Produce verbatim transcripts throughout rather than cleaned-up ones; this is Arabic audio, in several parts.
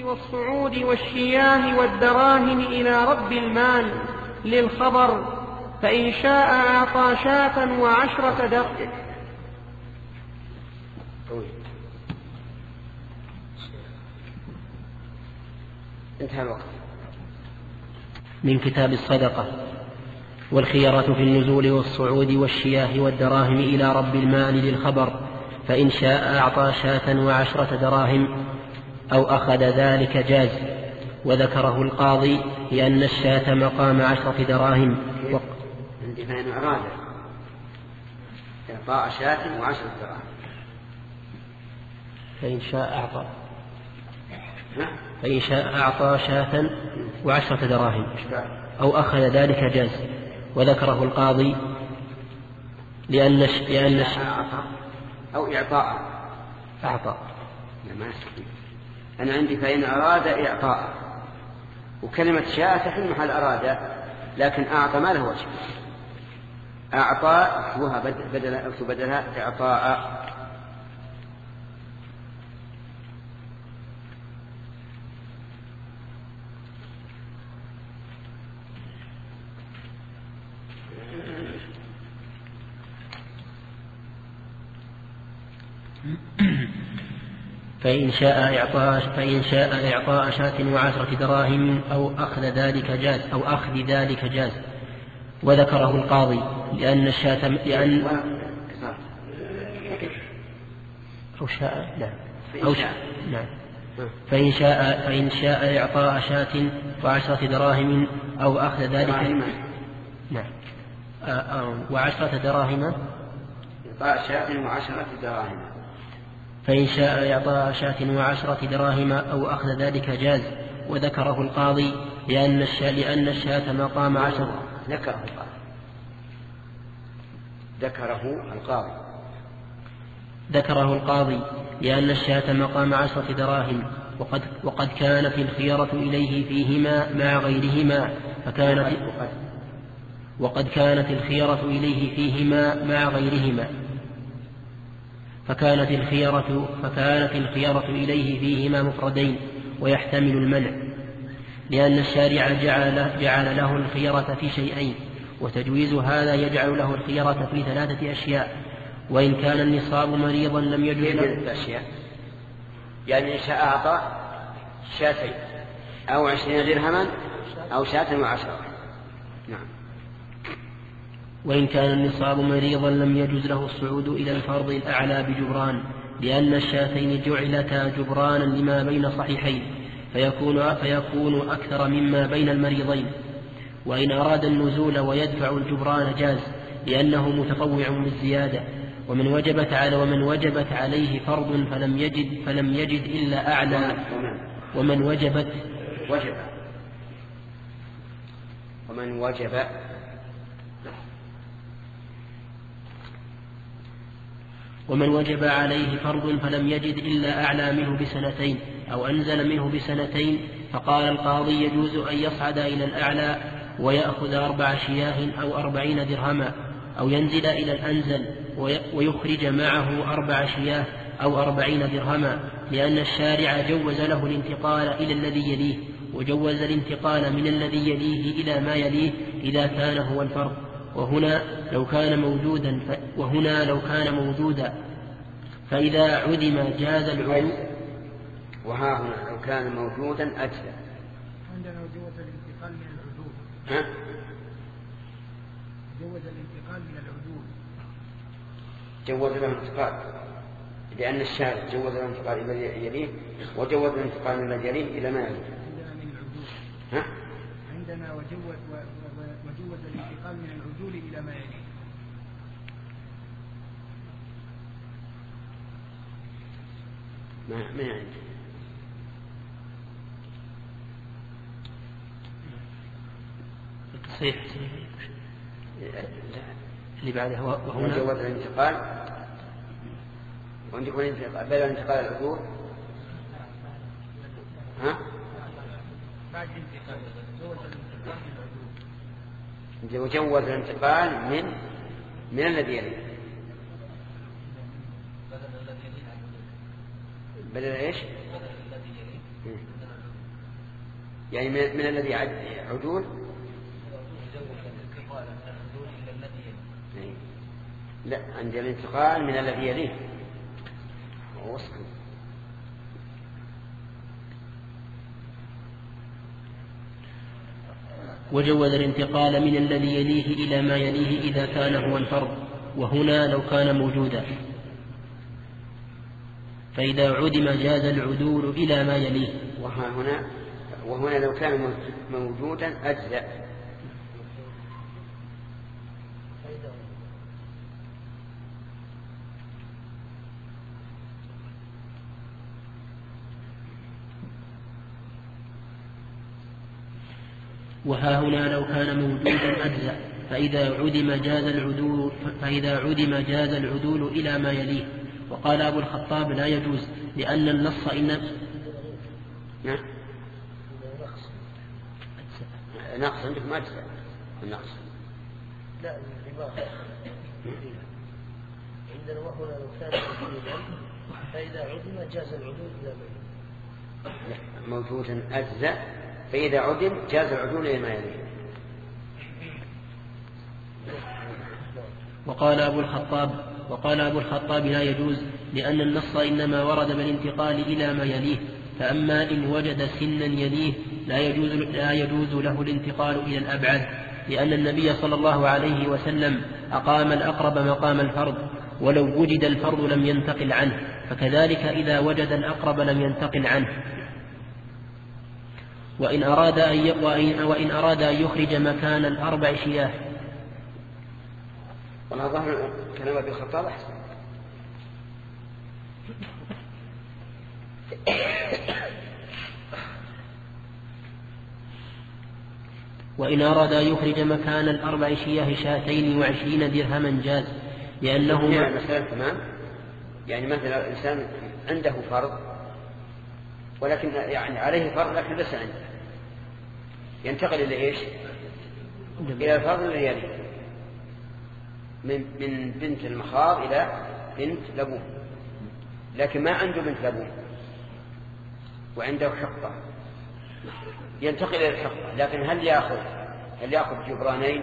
والصعود والشياه والدراهم إلى رب المال للخبر، فإن شاء أعطى شاة وعشرة درهم. انتهى الوقت. من كتاب الصدقة. والخيرة في النزول والصعود والشياه والدراهم إلى رب المال للخبر، فإن شاء أعطى شاة وعشرة دراهم أو أخذ ذلك جاز. وذكره القاضي لأن الشاة مقام عشرة دراهم. عندي فإن أراد إعطاء شاة وعشرة دراهم فإن شاء أعطى فإن شاء أعطى شاة وعشرة دراهم أو أخذ ذلك جاز. وذكره القاضي لأن لأن أو إعطاء أعطى. أنا عندي فإن أراد إعطاء، وكلمة شاء تحل محل أراد، لكن أعطى ما له وجه. أعطى اكتبوها بدل اكتب بدلها إعطاء. فإن شاء إعطاء فإن شاء إعطاء شاة وعشرة دراهم أو أخذ ذلك جاز أو أخذ ذلك جاز. وذكره القاضي لأن الشاة لأن أو شاء لا أو شاء نعم فإن شاء فإن شاء إعطاء شاة وعشرة دراهم أو أخذ ذلك نعم وعشرة دراهم إعطاء شاة وعشرة دراهم فإن شاء إعطاء شاة وعشرة دراهم أو أخذ ذلك جاز. وذكره القاضي لأن الشاة لأن الشاة مقام عشرة ذكره القاضي ذكره القاضي ذكره القاضي لأن الشاة مقام عشرة دراهم وقد وقد كانت الخيرة إليه فيهما مع غيرهما فكانت وقد كانت الخيرة إليه فيهما مع غيرهما فكانت الخيرة فكانت الخيرة إليه فيهما مفردين ويحتمل المنع، لأن الشارع جعل, جعل له الخيرة في شيئين، وتجويز هذا يجعل له الخيرة في ثلاثة أشياء. وإن كان النصاب مريضا لم يجوز له أشياء، يعني إن شاء أعطى شاتين أو عشرين درهما أو شاة وعشرة. نعم. وإن كان النصاب مريضا لم يجوز له الصعود إلى الفرض الأعلى بجبران، لأن الشاتين جعلتا جبرانا لما بين صحيحين فيكون, فيكون أكثر مما بين المريضين. وإن أراد النزول ويدفع الجبران جاز، لأنه متطوع بالزيادة. ومن وجبت على ومن وجبت عليه فرض فلم يجد فلم يجد إلا أعلى ومن وجبت وجب ومن وجب ومن وجب عليه فرض فلم يجد إلا أعلى منه بسنتين أو أنزل منه بسنتين، فقال القاضي يجوز أن يصعد إلى الأعلى ويأخذ أربع شياه أو أربعين درهما، أو ينزل إلى الأنزل ويخرج معه أربع شياه أو أربعين درهما، لأن الشارع جوز له الانتقال إلى الذي يليه، وجوز الانتقال من الذي يليه إلى ما يليه إذا كان هو الفرض. وهنا لو كان موجودا ف... وهنا لو كان موجودا فإذا عدم جاز العدو. وها هنا لو كان موجودا أجزى. عندنا جوز الانتقال من العدول. ها؟ جوز الانتقال من العدول. جوز له الانتقال، لأن الشارع جوز له الانتقال إلى الذي يليه، وجوز الانتقال من الذي يليه إلى ما يليه. عندنا من العدول. ها؟ عندنا وجوز وجوز الانتقال من العدول إلى ما يليه. ما ما عندي. صحيح. اللي بعده وهنا جوز الانتقال وعندكم الانتقال بدل انتقال العدول. ها؟ بعد الانتقال جوز الانتقال من العدول. وجوز الانتقال من من الذي يليه بدل إيش؟ يعني من, من الذي عدول لا عند الانتقال من الذي يليه وصل. وجوز الانتقال من الذي يليه إلى ما يليه إذا كان هو الفرض، وهنا لو كان موجودا، فإذا عدم جاز العدول إلى ما يليه. وهنا وهنا لو كان موجودا أجزأ. وها هنا لو كان موجودا أجزأ، فإذا عدم جاز العدول فإذا عدم جاز العدول إلى ما يليه. وقال أبو الخطاب لا يجوز لأن النص إن نعم نقص عندكم أجزاء النقص لا عندنا وهنا لو كان موجودا فإذا عدم جاز العدول إلى ما يليه. موجودا أجزاء فإذا عدم جاز العدول إلى ما يليه. وقال أبو الخطاب وقال أبو الخطاب لا يجوز لأن النص إنما ورد بالانتقال إلى ما يليه، فأما إن وجد سنا يليه لا يجوز, لا يجوز له الانتقال إلى الأبعد، لأن النبي صلى الله عليه وسلم أقام الأقرب مقام الفرض، ولو وجد الفرض لم ينتقل عنه، فكذلك إذا وجد الأقرب لم ينتقل عنه. وإن أراد أن, وإن وإن أراد أن يخرج مكان الأربع شياه. والله ظهر كلام أبي الخطاب أحسن. وإن أراد أن يخرج مكان الأربع شياه شاتين وعشرين درهما جاز، لأنه مثلا تمام. يعني مثلا الإنسان عنده فرض ولكن يعني عليه فرض لكن ليس عنده، ينتقل إلى إيش؟ إلى الفرض الذي يليه، من من بنت المخاض إلى بنت لبون، لكن ما عنده بنت لبون وعنده حقة، ينتقل إلى الحقة، لكن هل يأخذ هل يأخذ جبرانين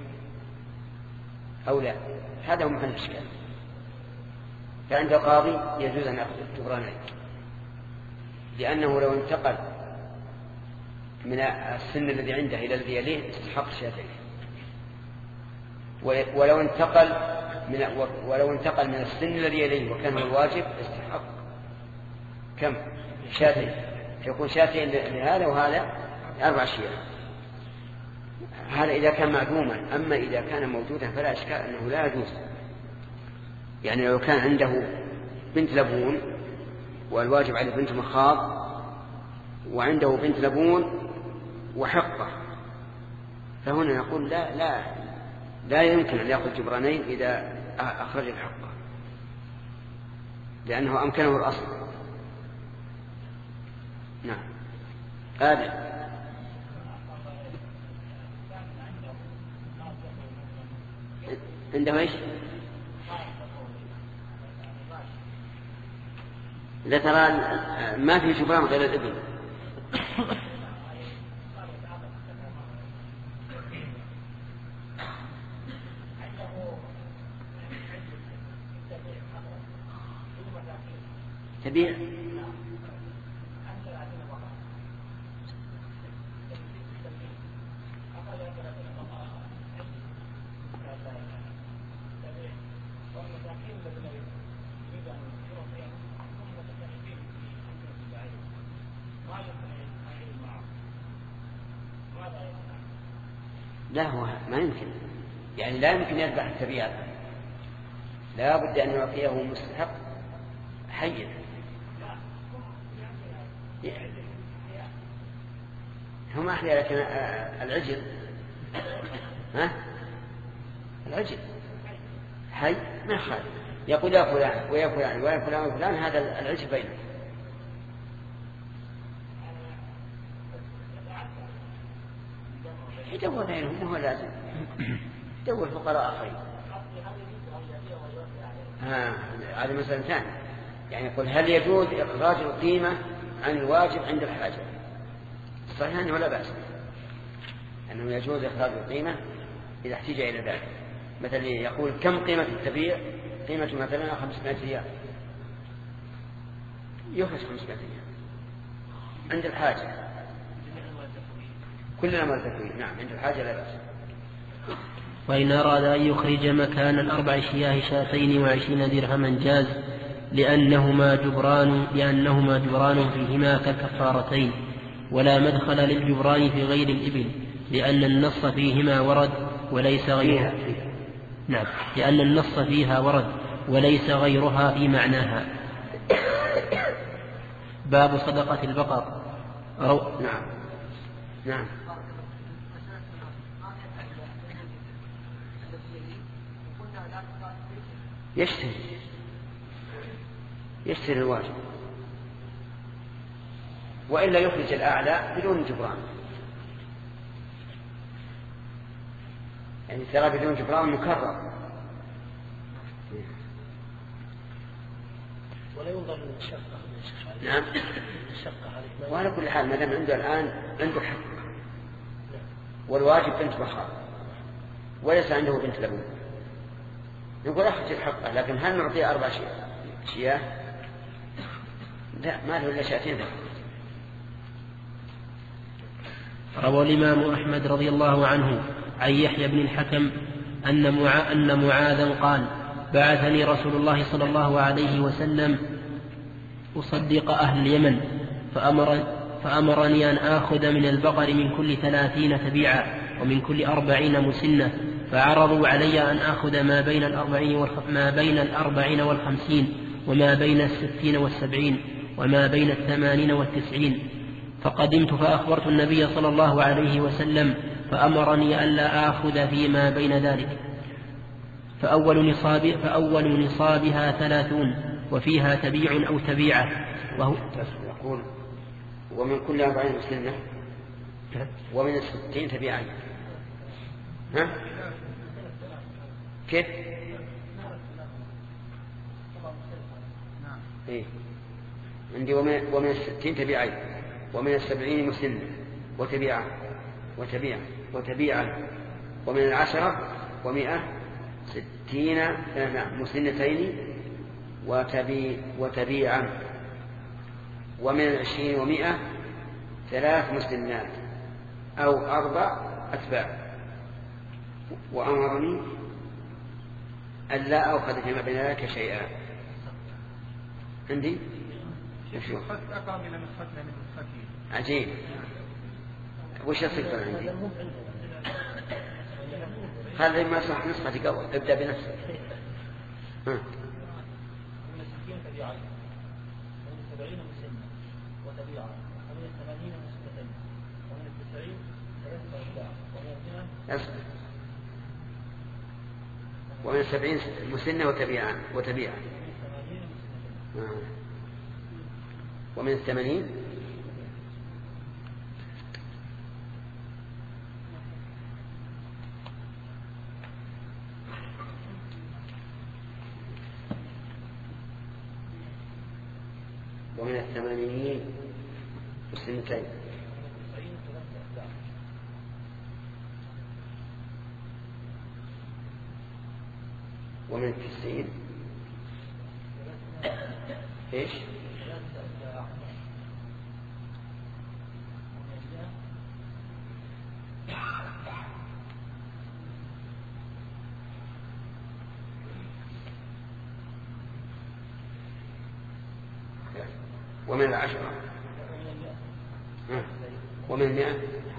أو لا؟ هذا هو محل الإشكال. فعند القاضي يجوز أن يأخذ جبرانين، لأنه لو انتقل من السن الذي عنده إلى الذي يليه استحق شاتين، ولو انتقل من ولو انتقل من السن الذي يليه وكان هو الواجب استحق كم؟ شاتين، فيكون شاتين لهذا وهذا أربع شياه. هذا إذا كان معدوما. أما إذا كان موجودا فلا إشكال أنه لا يجوز. يعني لو كان عنده بنت لبون والواجب عليه بنت مخاض، وعنده بنت لبون وحقة، فهنا نقول لا لا لا يمكن أن يأخذ جبرانين إذا أخرج الحقة، لأنه أمكنه الأصل. نعم. آدم عنده إيش؟ إذا ترى ما في جبران غير الإبل تبيع لا، هو ما يمكن، يعني لا يمكن يذبح التبيع، لا بد أن يعطيه مستحق حيا. هم أحيا، لكن العجل ها العجل حي ما خالف، يقول يا فلان ويا فلان ويا فلان ويا فلان، هذا العجل بينه. يدور بينهم، هو لازم يدور فقراء آخرين. ها هذه مسألة ثانية. يعني يقول هل يجوز إخراج القيمة عن الواجب عند الحاجة؟ صحيح أنه لا بأس، أنه يجوز إخراج القيمة إذا احتاج إلى ذلك. مثلا يقول كم قيمة التبيع؟ قيمة مثلا خمسمائة ريال، يخرج خمسمائة ريال عند الحاجة، كلنا مرتفعين. نعم عند الحاجة لا بأس. وإن أراد أن يخرج مكان الأربع شياه شاتين وعشرين درهما جاز، لأنهما جبران لأنهما جبران فيهما كالكفارتين، ولا مدخل للجبران في غير الإبل، لأن النص فيهما ورد وليس غيرها. نعم، لأن النص فيها ورد وليس غيرها في معناها. باب صدقة البقر. رو... نعم نعم يشتري يشتري الواجب، وإلا يخرج الأعلى بدون جبران. يعني ترى بدون جبران مكرر. ولا ينظر للمشقة. نعم. وعلى كل حال ما دام عنده الآن عنده حق، والواجب بنت بخار وليس عنده بنت لبون، نقول أخرج الحق، لكن هل نعطيه أربع شياه؟ لا، ما له إلا شاتين. روى الإمام أحمد رضي الله عنه عن يحيى بن الحكم أن, معا أن معاذا قال: بعثني رسول الله صلى الله عليه وسلم أصدق أهل اليمن، فأمر فأمرني أن آخذ من البقر من كل ثلاثين تبيعا ومن كل أربعين مسنة، فعرضوا علي أن آخذ ما بين الأربعين, والخ... ما بين الأربعين والخمسين، وما بين الستين والسبعين، وما بين الثمانين والتسعين. فقدمت فأخبرت النبي صلى الله عليه وسلم، فأمرني ألا آخذ فيما بين ذلك. فأول, نصاب فأول نصابها ثلاثون، وفيها تبيع أو تبيعة. وهو يقول ومن كل أربعين مسنة ومن الستين تبيعا. ها؟ كيف؟ إيه؟ عندي ومن, ومن الستين تبيعين، ومن السبعين مسنة وتبيعة وتبيعة وتبيعة، ومن العشرة ومئة ستين نعم مسنتين وتبي وتبيعا، ومن العشرين ومئة ثلاث مسنات أو أربع أتباع. وأمرني ألا أخذ فيما بين ذلك شيئا. عندي عجيب. وش الصفة عندي؟ هذا ما صح نسخة قبل. ابدأ بنفسك. ها. من الستين تبيعين، ومن السبعين مسنة وتبيعة، ومن الثمانين مسنتين، ومن التسعين ثلاثة أتباع، ومن المئة ومن السبعين مسنة وتبيعة وتبيعة، ومن الثمانين ومن الثمانين مسنتين، ومن التسعين ايش؟ ومن العشرة ومن المئة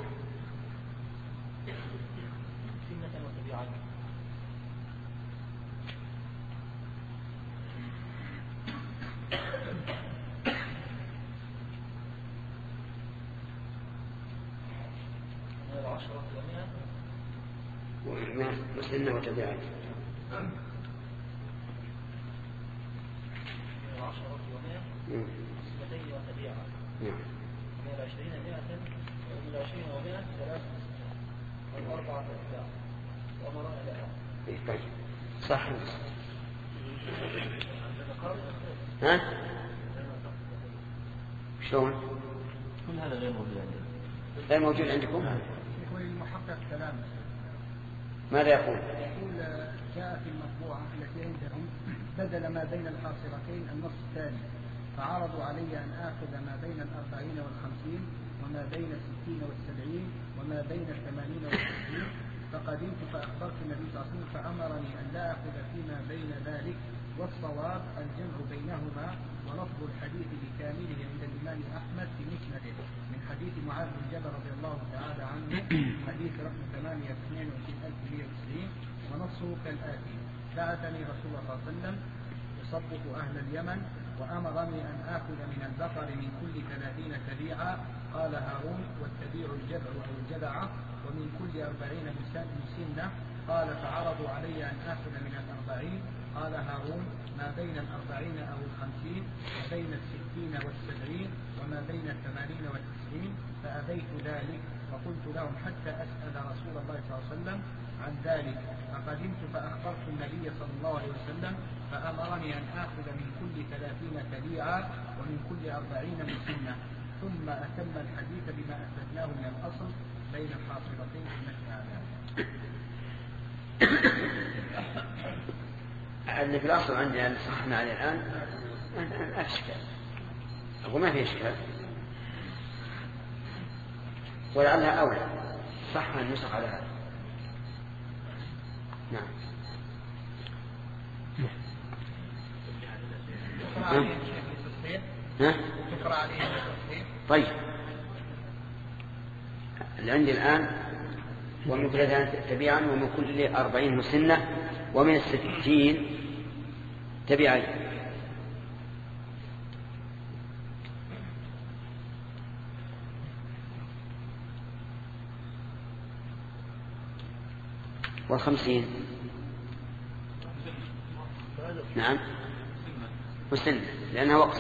ومن مسنة وتبيعات من العشرين مئة ومن العشرين ومئة ثلاث والأربعة أتباع وأمر إلى صح. ها؟ شلون؟ كل هذا غير موجود عندنا. غير موجود عندكم؟ يقول المحقق كلام. ماذا يقول؟ يقول جاء في المطبوعة التي عندهم بدل ما بين الحاصرتين النص الثاني، فعرضوا علي أن آخذ ما بين الأربعين والخمسين وما بين الستين والسبعين وما بين الثمانين والتسعين، فقدمت فأخبرت النبي صلى الله عليه وسلم فأمرني أن لا أخذ فيما بين ذلك، والصواب الجمع بينهما، ولفظ الحديث بكامله عند الإمام أحمد في مسنده من حديث معاذ بن جبل رضي الله تعالى عنه حديث رقم ثمانية اثنين وعشرين ألف ومئة وتسعين، ونصه كالآتي: بعثني رسول الله صلى الله عليه وسلم يصدق أهل اليمن وأمرني أن آخذ من البقر من كل ثلاثين تبيعا، قال هارون: والتبيع الجبع أو الجبعة، ومن كل أربعين مسنة، قال: فعرضوا علي أن آخذ من الأربعين، قال هارون: ما بين الأربعين أو الخمسين، وبين الستين والسبعين، وما بين الثمانين والتسعين، فأبيت ذلك، فقلت لهم حتى أسأل رسول الله صلى الله عليه وسلم عن ذلك، فقدمت فأخبرت النبي صلى الله عليه وسلم فأمرني أن آخذ من كل ثلاثين تبيعا ومن كل أربعين مسنة، ثم أتم الحديث بما أثبتناه من الأصل بين الحاصرتين في مثل هذا. اللي في الأصل عندنا اللي صحنا عليه الآن لا إشكال، أقول ما في إشكال، ولعلها أولى صح النسخ على هذا. نعم. ها؟ طيب اللي عندي الآن: ومن كل ثلاثين تبيعا ومن كل أربعين مسنة ومن الستين تبيعين. والخمسين نعم مسنة لأنها وقت.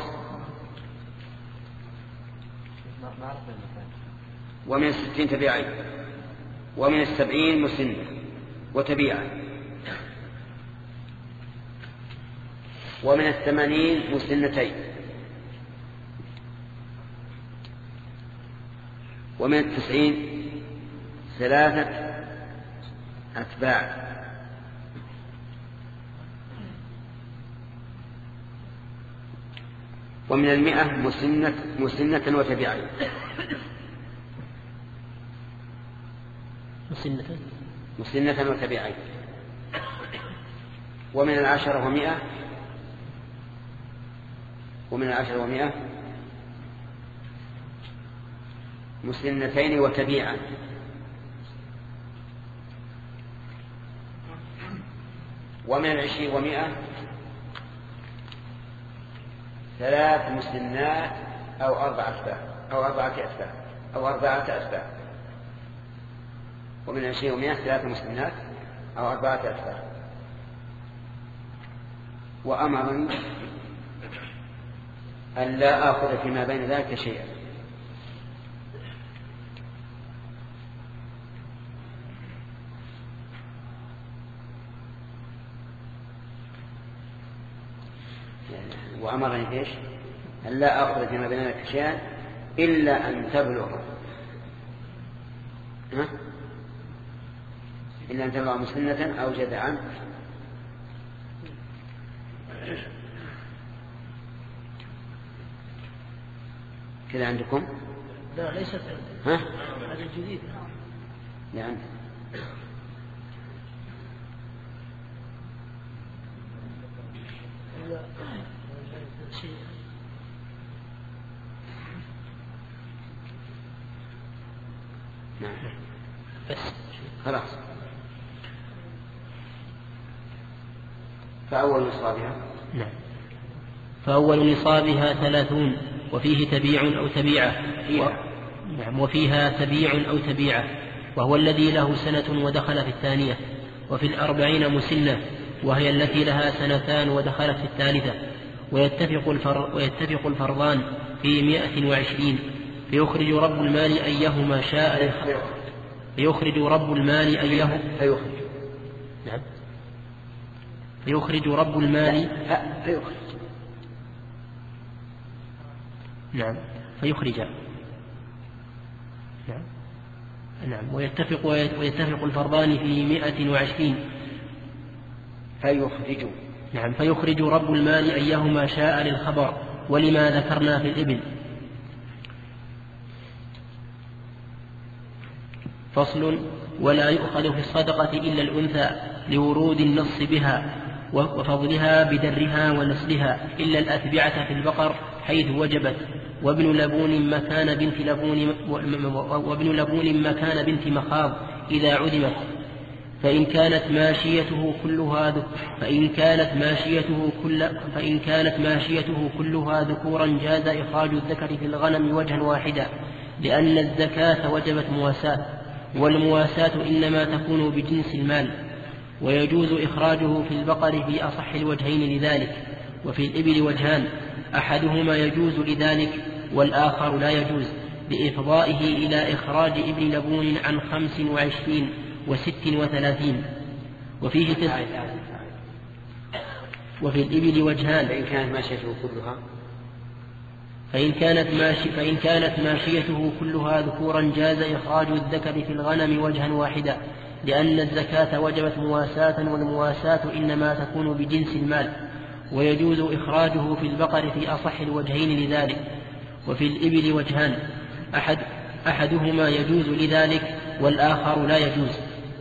ومن الستين تبيعين ومن السبعين مسنة وتبيعا ومن الثمانين مسنتين ومن التسعين ثلاثة أتباع ومن المئة مسنة, مسنة وتبيعين مسنة مسنة وتبيعين ومن العشرة ومئة ومن العشرة ومئة مسنتين وتبيعا ومن العشرين ومئة ثلاث مسنات أو أربعة أتباع أو أربعة أتباع أو أربعة أتباع ومن العشرين ومئة ثلاث مسنات أو أربعة أتباع. وأمرني أن لا آخذ فيما بين ذلك شيئا. وأمرني إيش؟ أن لا آخذ فيما بين ذلك شيئا إلا أن تبلغ ها؟ إلا أن تبلغ مسنة أو جذعا كذا عندكم؟ لا ليست ها؟ هذا الجديد نعم. نعم بس خلاص. فأول نصابها نعم فأول نصابها ثلاثون وفيه تبيع أو تبيعة و... نعم وفيها تبيع أو تبيعة وهو الذي له سنة ودخل في الثانية. وفي الأربعين مسنة وهي التي لها سنتان ودخلت في الثالثة. ويتفق, الفر... ويتفق الفرضان في مئة وعشرين فيخرج رب المال أيهما شاء فيخرج رب المال أيه فيخرج نعم فيخرج رب المال فيخرج نعم فيخرج. نعم. نعم. ويتفق, ويتفق الفرضان في مئة وعشرين فيخرج. نعم. فيخرج رب المال أيهما شاء للخبر، ولما ذكرنا في الإبل. فصل. ولا يؤخذ في الصدقة إلا الأنثى لورود النص بها وفضلها بدرها ونسلها، إلا الأتبعة في البقر حيث وجبت، وابن لبون مكان بنت لبون وابن لبون مكان بنت مخاض إذا عدمت، فإن كانت ماشيته كلها فإن كانت ماشيته كل فإن كانت ماشيته كلها ذكورا جاز إخراج الذكر في الغنم وجها واحدا، لأن الزكاة وجبت مواساة، والمواساة إنما تكون بجنس المال، ويجوز إخراجه في البقر في أصح الوجهين لذلك. وفي الإبل وجهان، أحدهما يجوز لذلك والآخر لا يجوز، بإفضائه إلى إخراج ابن لبون عن خمس وعشرين وست وثلاثين. وفيه تس... وفي الإبل وجهان، فإن كانت ماشيته كلها فإن كانت, ماشي فإن كانت ماشيته كلها ذكورا جاز إخراج الذكر في الغنم وجها واحدا، لأن الزكاة وجبت مواساة، والمواساة إنما تكون بجنس المال، ويجوز إخراجه في البقر في أصح الوجهين لذلك. وفي الإبل وجهان، أحد أحدهما يجوز لذلك والآخر لا يجوز.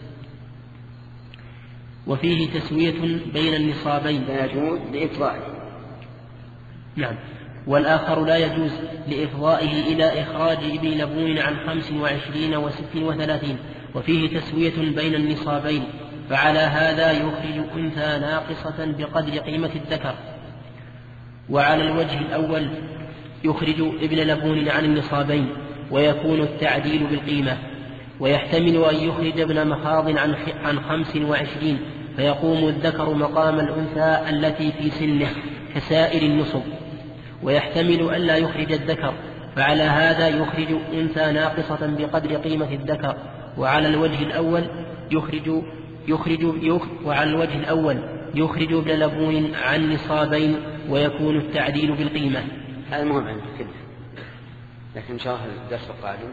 وفيه تسوية بين النصابين، لا يجوز لإفضائه. نعم. والآخر لا يجوز لإفضائه إلى إخراج ابن لبون عن خمس وعشرين وست وثلاثين. وفيه تسوية بين النصابين، فعلى هذا يخرج أنثى ناقصة بقدر قيمة الذكر. وعلى الوجه الأول يخرج ابن لبون عن النصابين، ويكون التعديل بالقيمة. ويحتمل أن يخرج ابن مخاض عن خمس وعشرين، فيقوم الذكر مقام الأنثى التي في سنه كسائر النصب. ويحتمل أن لا يخرج الذكر، فعلى هذا يخرج أنثى ناقصة بقدر قيمة الذكر. وعلى الوجه الأول يخرج يخرج يخرج وعلى الوجه الأول يخرج ابن لبون عن نصابين، ويكون التعديل بالقيمة. هذا مهم عندك كله، لكن إن شاء الله الدرس القادم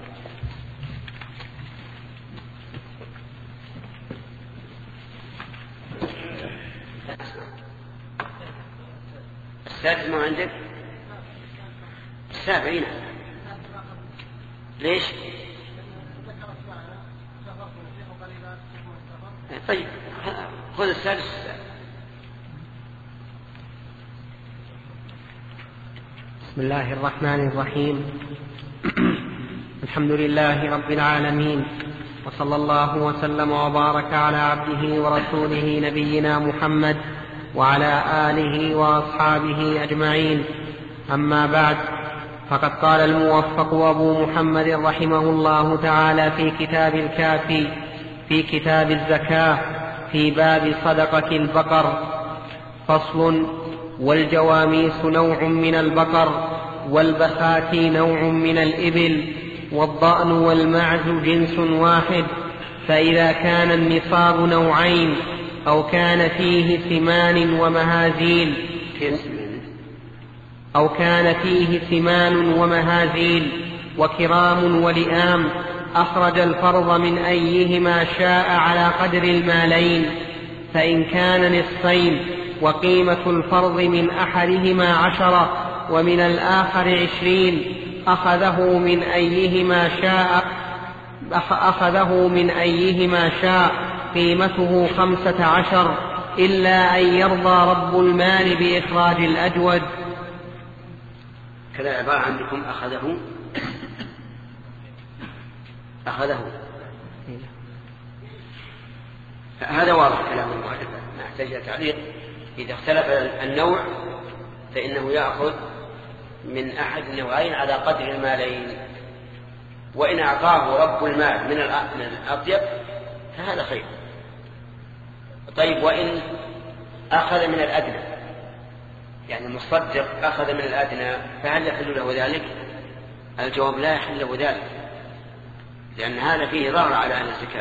السادس ما عندك السابعين. ليش؟ طيب خذ السادس. بسم الله الرحمن الرحيم. الحمد لله رب العالمين، وصلى الله وسلم وبارك على عبده ورسوله نبينا محمد وعلى آله وأصحابه أجمعين. أما بعد، فقد قال الموفق أبو محمد رحمه الله تعالى في كتاب الكافي في كتاب الزكاة في باب صدقة البقر: فصل: والجواميس نوع من البقر، والبخاتي نوع من الإبل، والضأن والمعز جنس واحد. فإذا كان النصاب نوعين أو كان فيه ثمان ومهازيل أو كان فيه ثمان ومهازيل وكرام ولئام، أخرج الفرض من أيهما شاء على قدر المالين. فإن كان نصفين وقيمة الفرض من أحدهما عشرة ومن الآخر عشرين، أخذه من أيهما شاء أخذه من أيهما شاء قيمته خمسة عشر، إلا أن يرضى رب المال بإخراج الأجود. كذا عبارة عندكم أخذه أخذه هذا واضح كلام المؤلف، ما يحتاج تعليق. إذا اختلف النوع فإنه يأخذ من أحد النوعين على قدر المالين، وإن أعطاه رب المال من الأطيب فهذا خير. طيب، وإن أخذ من الأدنى، يعني المصدق أخذ من الأدنى، فهل يحل له ذلك؟ الجواب: لا يحل له ذلك، لأن هذا فيه ضرر على أهل الزكاة.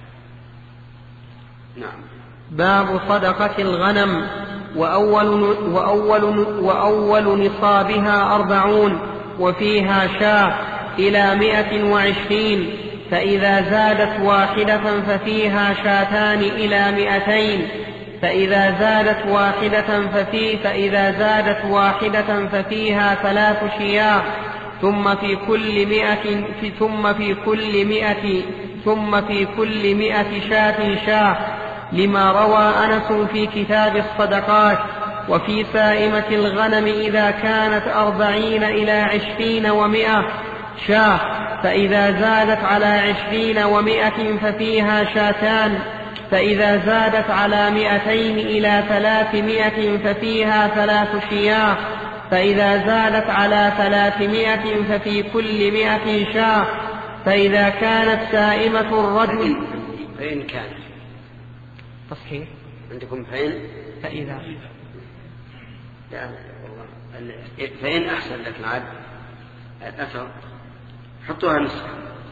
نعم. باب صدقة الغنم: وأول, وأول, وأول نصابها أربعون، وفيها شاة إلى مائة وعشرين، فإذا زادت واحدة ففيها شاتان إلى مائتين، فإذا زادت واحدة ففي فإذا زادت واحدة ففيها ثلاث شياه، ثم في كل مئة ثم في كل مئة ثم في كل مئة شاة شاه، لما روى أنس في كتاب الصدقات. وفي سائمة الغنم إذا كانت أربعين إلى عشرين ومئة شاه، فإذا زادت على عشرين ومئة ففيها شاتان، فإذا زادت على مئتين إلى ثلاثمائة ففيها ثلاث شياه، فإذا زادت على ثلاثمائة ففي كل مئة شاة. فإذا كانت سائمة الرجل فإن كان تصحيح عندكم فإن فإذا لا والله فإن أحسن لكن عاد الأثر حطوها نسخة.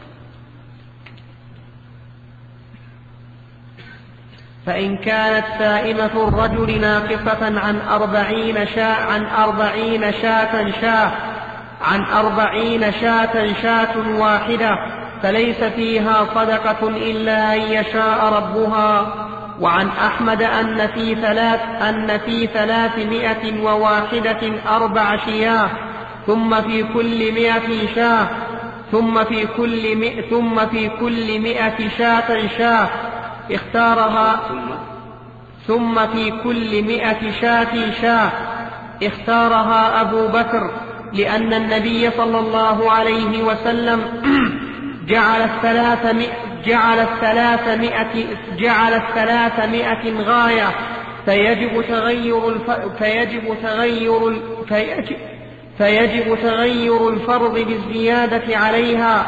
فإن كانت سائمة الرجل ناقصة عن أربعين شاة عن أربعين شاة شاة عن أربعين شاة شاة واحدة فليس فيها صدقة إلا أن يشاء ربها. وعن أحمد أن في ثلاث أن في ثلاثمائة وواحدة أربع شياه، ثم في كل مئة شاة ثم في كل مئة ثم في كل مئة شاة شاة اختارها ثم في كل مئة شاة شاة اختارها أبو بكر، لأن النبي صلى الله عليه وسلم جعل الثلاثمائة جعل الثلاثمائة جعل الثلاثمائة غاية، فيجب تغير الف... فيجب تغير ال... فيجب... فيجب تغير الفرض بالزيادة عليها.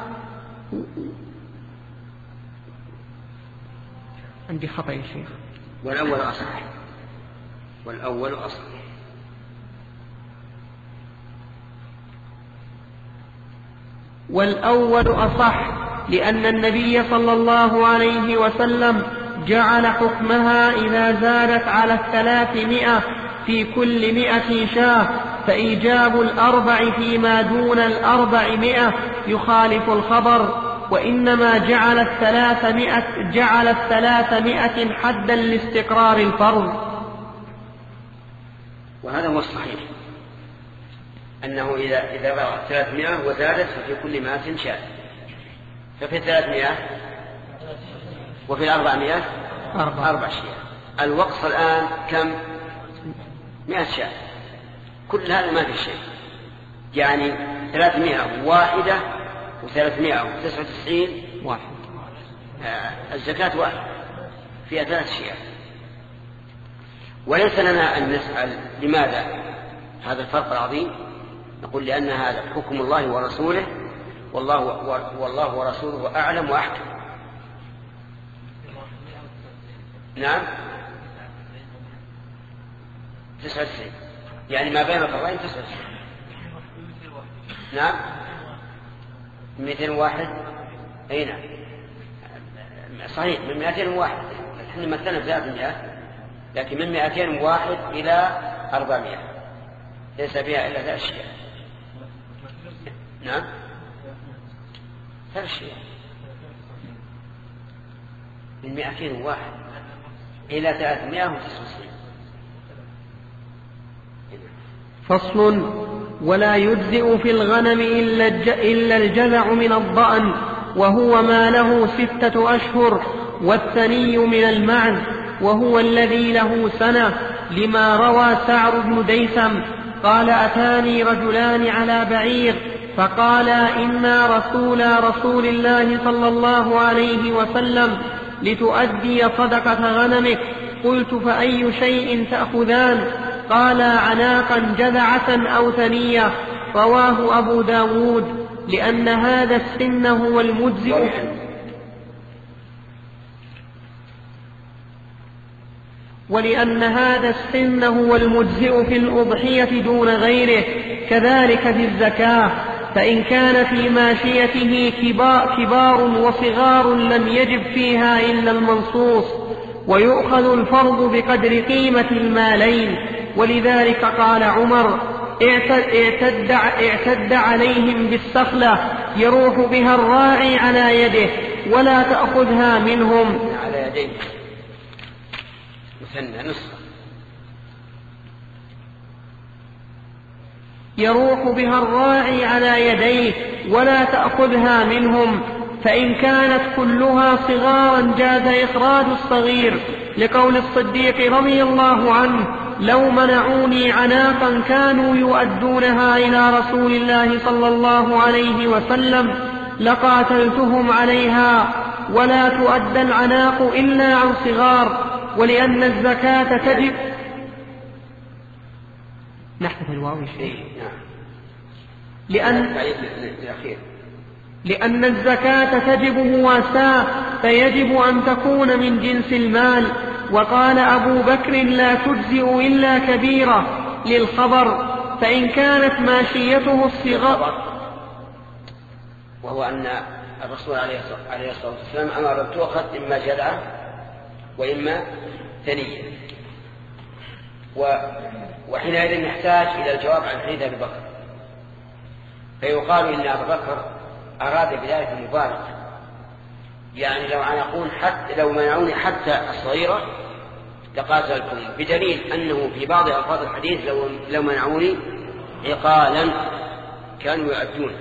عندي خطأ يا شيخ. والأول أصح والأول أصح والأول أصح لأن النبي صلى الله عليه وسلم جعل حكمها إذا زادت على الثلاثمائة في كل مئة شاة، فإيجاب الأربع فيما دون الأربعمائة يخالف الخبر، وإنما جعل الثلاثمائة جعل الثلاثمائة حدا لاستقرار الفرض. وهذا هو الصحيح، أنه إذا إذا بلغت ثلاثمائة وزادت ففي كل مائة شاة، ففي ثلاثمائة وفي الأربعمائة أربع, أربع شياه. الوقص الآن كم؟ مئة شاة. كل هذا ما في شيء، يعني ثلاثمائة واحدة وثلاثمائة وتسعة وتسعين واحد. آه الزكاة واحد فيها ثلاث شياه. وليس لنا أن نسأل لماذا هذا الفرق العظيم، نقول لأن هذا حكم الله ورسوله، والله, والله ورسوله أعلم وأحكم. نعم تسعة وتسعين، يعني ما بين الفرقين تسعة وتسعين. نعم مئتين وواحد. أي نعم صحيح، من مئتين وواحد نحن مثلنا بزيادة مئة، لكن من مئتين وواحد إلى أربعمائة ليس فيها إلا ثلاث شيء. نعم ثلاث شيء من مئتين وواحد إلى ثلاثمائة وتسعة وتسعين. فصل: ولا يجزئ في الغنم إلا الجذع من الضأن، وهو ما له ستة أشهر، والثني من المعز وهو الذي له سنة، لما روى سعر بن ديثم قال: أتاني رجلان على بعير فقالا: إنا رسول رسول الله صلى الله عليه وسلم لتؤدي صدقة غنمك. قلت: فأي شيء تأخذان؟ قالا: عناقا جذعة أو ثنية. رواه أبو داود. لأن هذا السن هو المجزئ ولأن هذا السن هو المجزئ في الأضحية دون غيره، كذلك في الزكاة. فإن كان في ماشيته كبار, كبار وصغار لم يجب فيها إلا المنصوص، ويؤخذ الفرض بقدر قيمة المالين. ولذلك قال عمر: اعتد, اعتد عليهم بالسخلة يروح بها الراعي على يده ولا تأخذها منهم. على يديه مثنى نصف. يروح بها الراعي على يديه ولا تأخذها منهم. فإن كانت كلها صغارا جاز إخراج الصغير، لقول الصديق رضي الله عنه: لو منعوني عناقا كانوا يؤدونها إلى رسول الله صلى الله عليه وسلم لقاتلتهم عليها، ولا تؤدى العناق إلا عن صغار، ولأن الزكاة تجب. نحذف الواو شيء. لأن لأن الزكاة تجب مواساة، فيجب أن تكون من جنس المال. وقال أبو بكر: لا تجزئ إلا كبيرة، للخبر. فإن كانت ماشيته الصغار، وهو أن الرسول عليه الصلاة والسلام أمر أن تؤخذ إما جدعة وإما ثنية، وحينئذ نحتاج إلى الجواب عن حديث أبي بكر، فيقال إن أبا بكر أراد بذلك المبالغة، يعني لو عنقون حتى لو منعوني حتى الصغيرة لقاتلتم، بدليل أنه في بعض ألفاظ الحديث لو, لو منعوني عقالا كانوا يؤدون.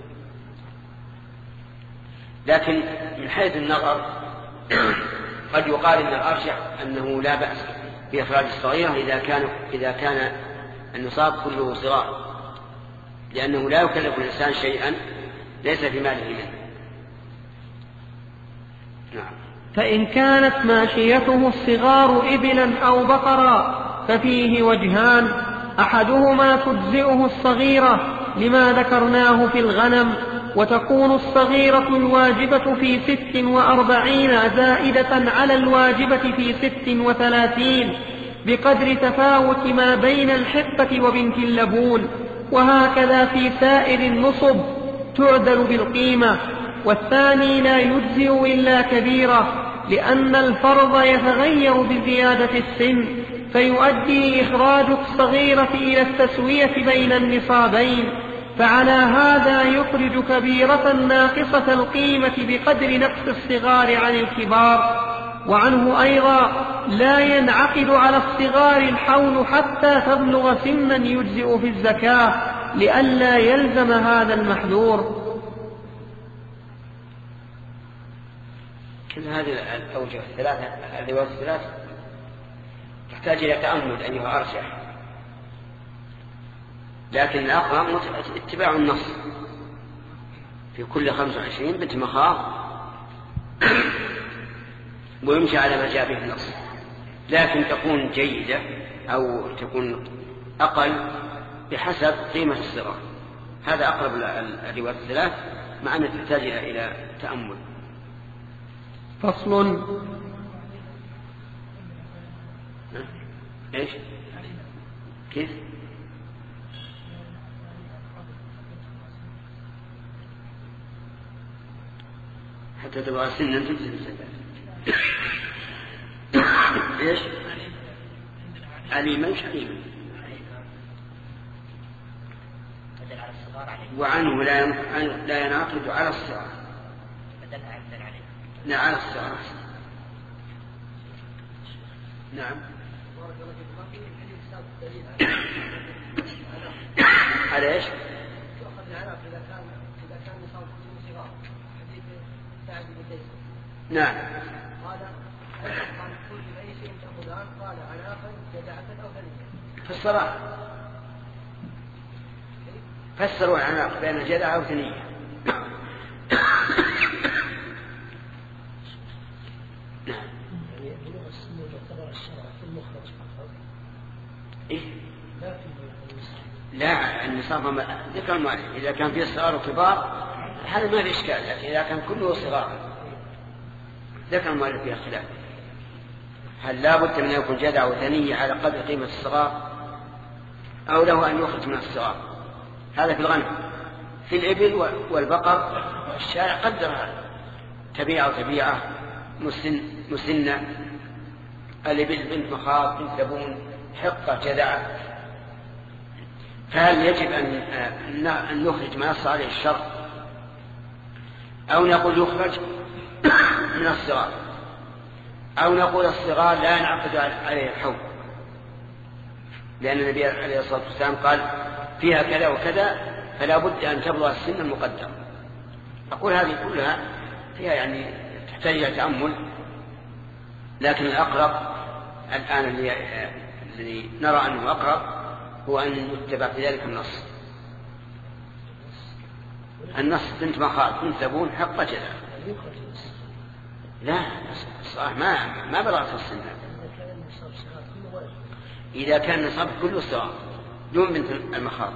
لكن من حيث النظر قد يقال إن الأرجح أنه لا بأس بإخراج الصغيرة إذا كان, إذا كان النصاب كله صغار، لأنه لا يكلف الإنسان شيئا ليس في ماله منه. نعم. فإن كانت ماشيته الصغار إبلا أو بقرا ففيه وجهان: أحدهما تجزئه الصغيرة لما ذكرناه في الغنم، وتكون الصغيرة الواجبة في ست وأربعين زائدة على الواجبة في ست وثلاثين بقدر تفاوت ما بين الحقة وبنت اللبون، وهكذا في سائر النصب تعدل بالقيمة. والثاني لا يجزئ إلا كبيرة، لأن الفرض يتغير بزيادة السن، فيؤدي إخراج الصغيرة إلى التسوية بين النصابين، فعلى هذا يخرج كبيرة ناقصة القيمة بقدر نقص الصغار عن الكبار. وعنه أيضا: لا ينعقد على الصغار الحول حتى تبلغ سنا يجزئ في الزكاة، لئلا يلزم هذا المحذور. كل هذه الأوجه الثلاثة الروايات الثلاث تحتاج إلى تأمل أيها أرجح، لكن الأقرب اتباع النص في كل خمس وعشرين بنت مخاض ويمشي على ما جاء به النص، لكن تكون جيدة أو تكون أقل بحسب قيمة الصغار. هذا أقرب الروايات الثلاث، مع أنها تحتاج إلى تأمل. فصل. إيش؟ كيف؟ حتى تبغى سنا تجزي الزكاة. إيش؟ عليما مش عليما. وعنه لا ينعقد على الصغار. لا على الصغار. نعم. على ايش؟ نعم. فسروا فسروا العناق بين جدعة وثنية. إيه؟ لا، النصاب ذكر المؤلف إذا كان فيه صغار وكبار هذا ما في إشكال، لكن إذا كان كله صغار ذكر المؤلف فيها خلاف، هل لا بد من أن يكون جدع وثنية على قدر قيمة الصغار أو له أن يخرج من الصغار؟ هذا في الغنم. في الإبل والبقر الشارع قدرها تبيعة وتبيعة مسن مسنة، الإبل بنت مخاض بنت لبون حقة جدعة، فهل يجب أن نخرج ما نص عليه الشرط أو نقول يخرج من الصغار أو نقول الصغار لا ينعقد عليه الحول، لأن النبي عليه الصلاة والسلام قال فيها كذا وكذا فلا بد أن تبلغ السن المقدر. أقول هذه كلها فيها يعني تحتاج إلى تأمل، لكن الأقرب الآن اللي, اللي نرى أنه أقرب هو أن يتبع في ذلك النص. النص بنت مخاض بنت ثبون حق جدا، لا صح ما ما بلغت السن. إذا كان نصاب كله صغار دون بنت المخاض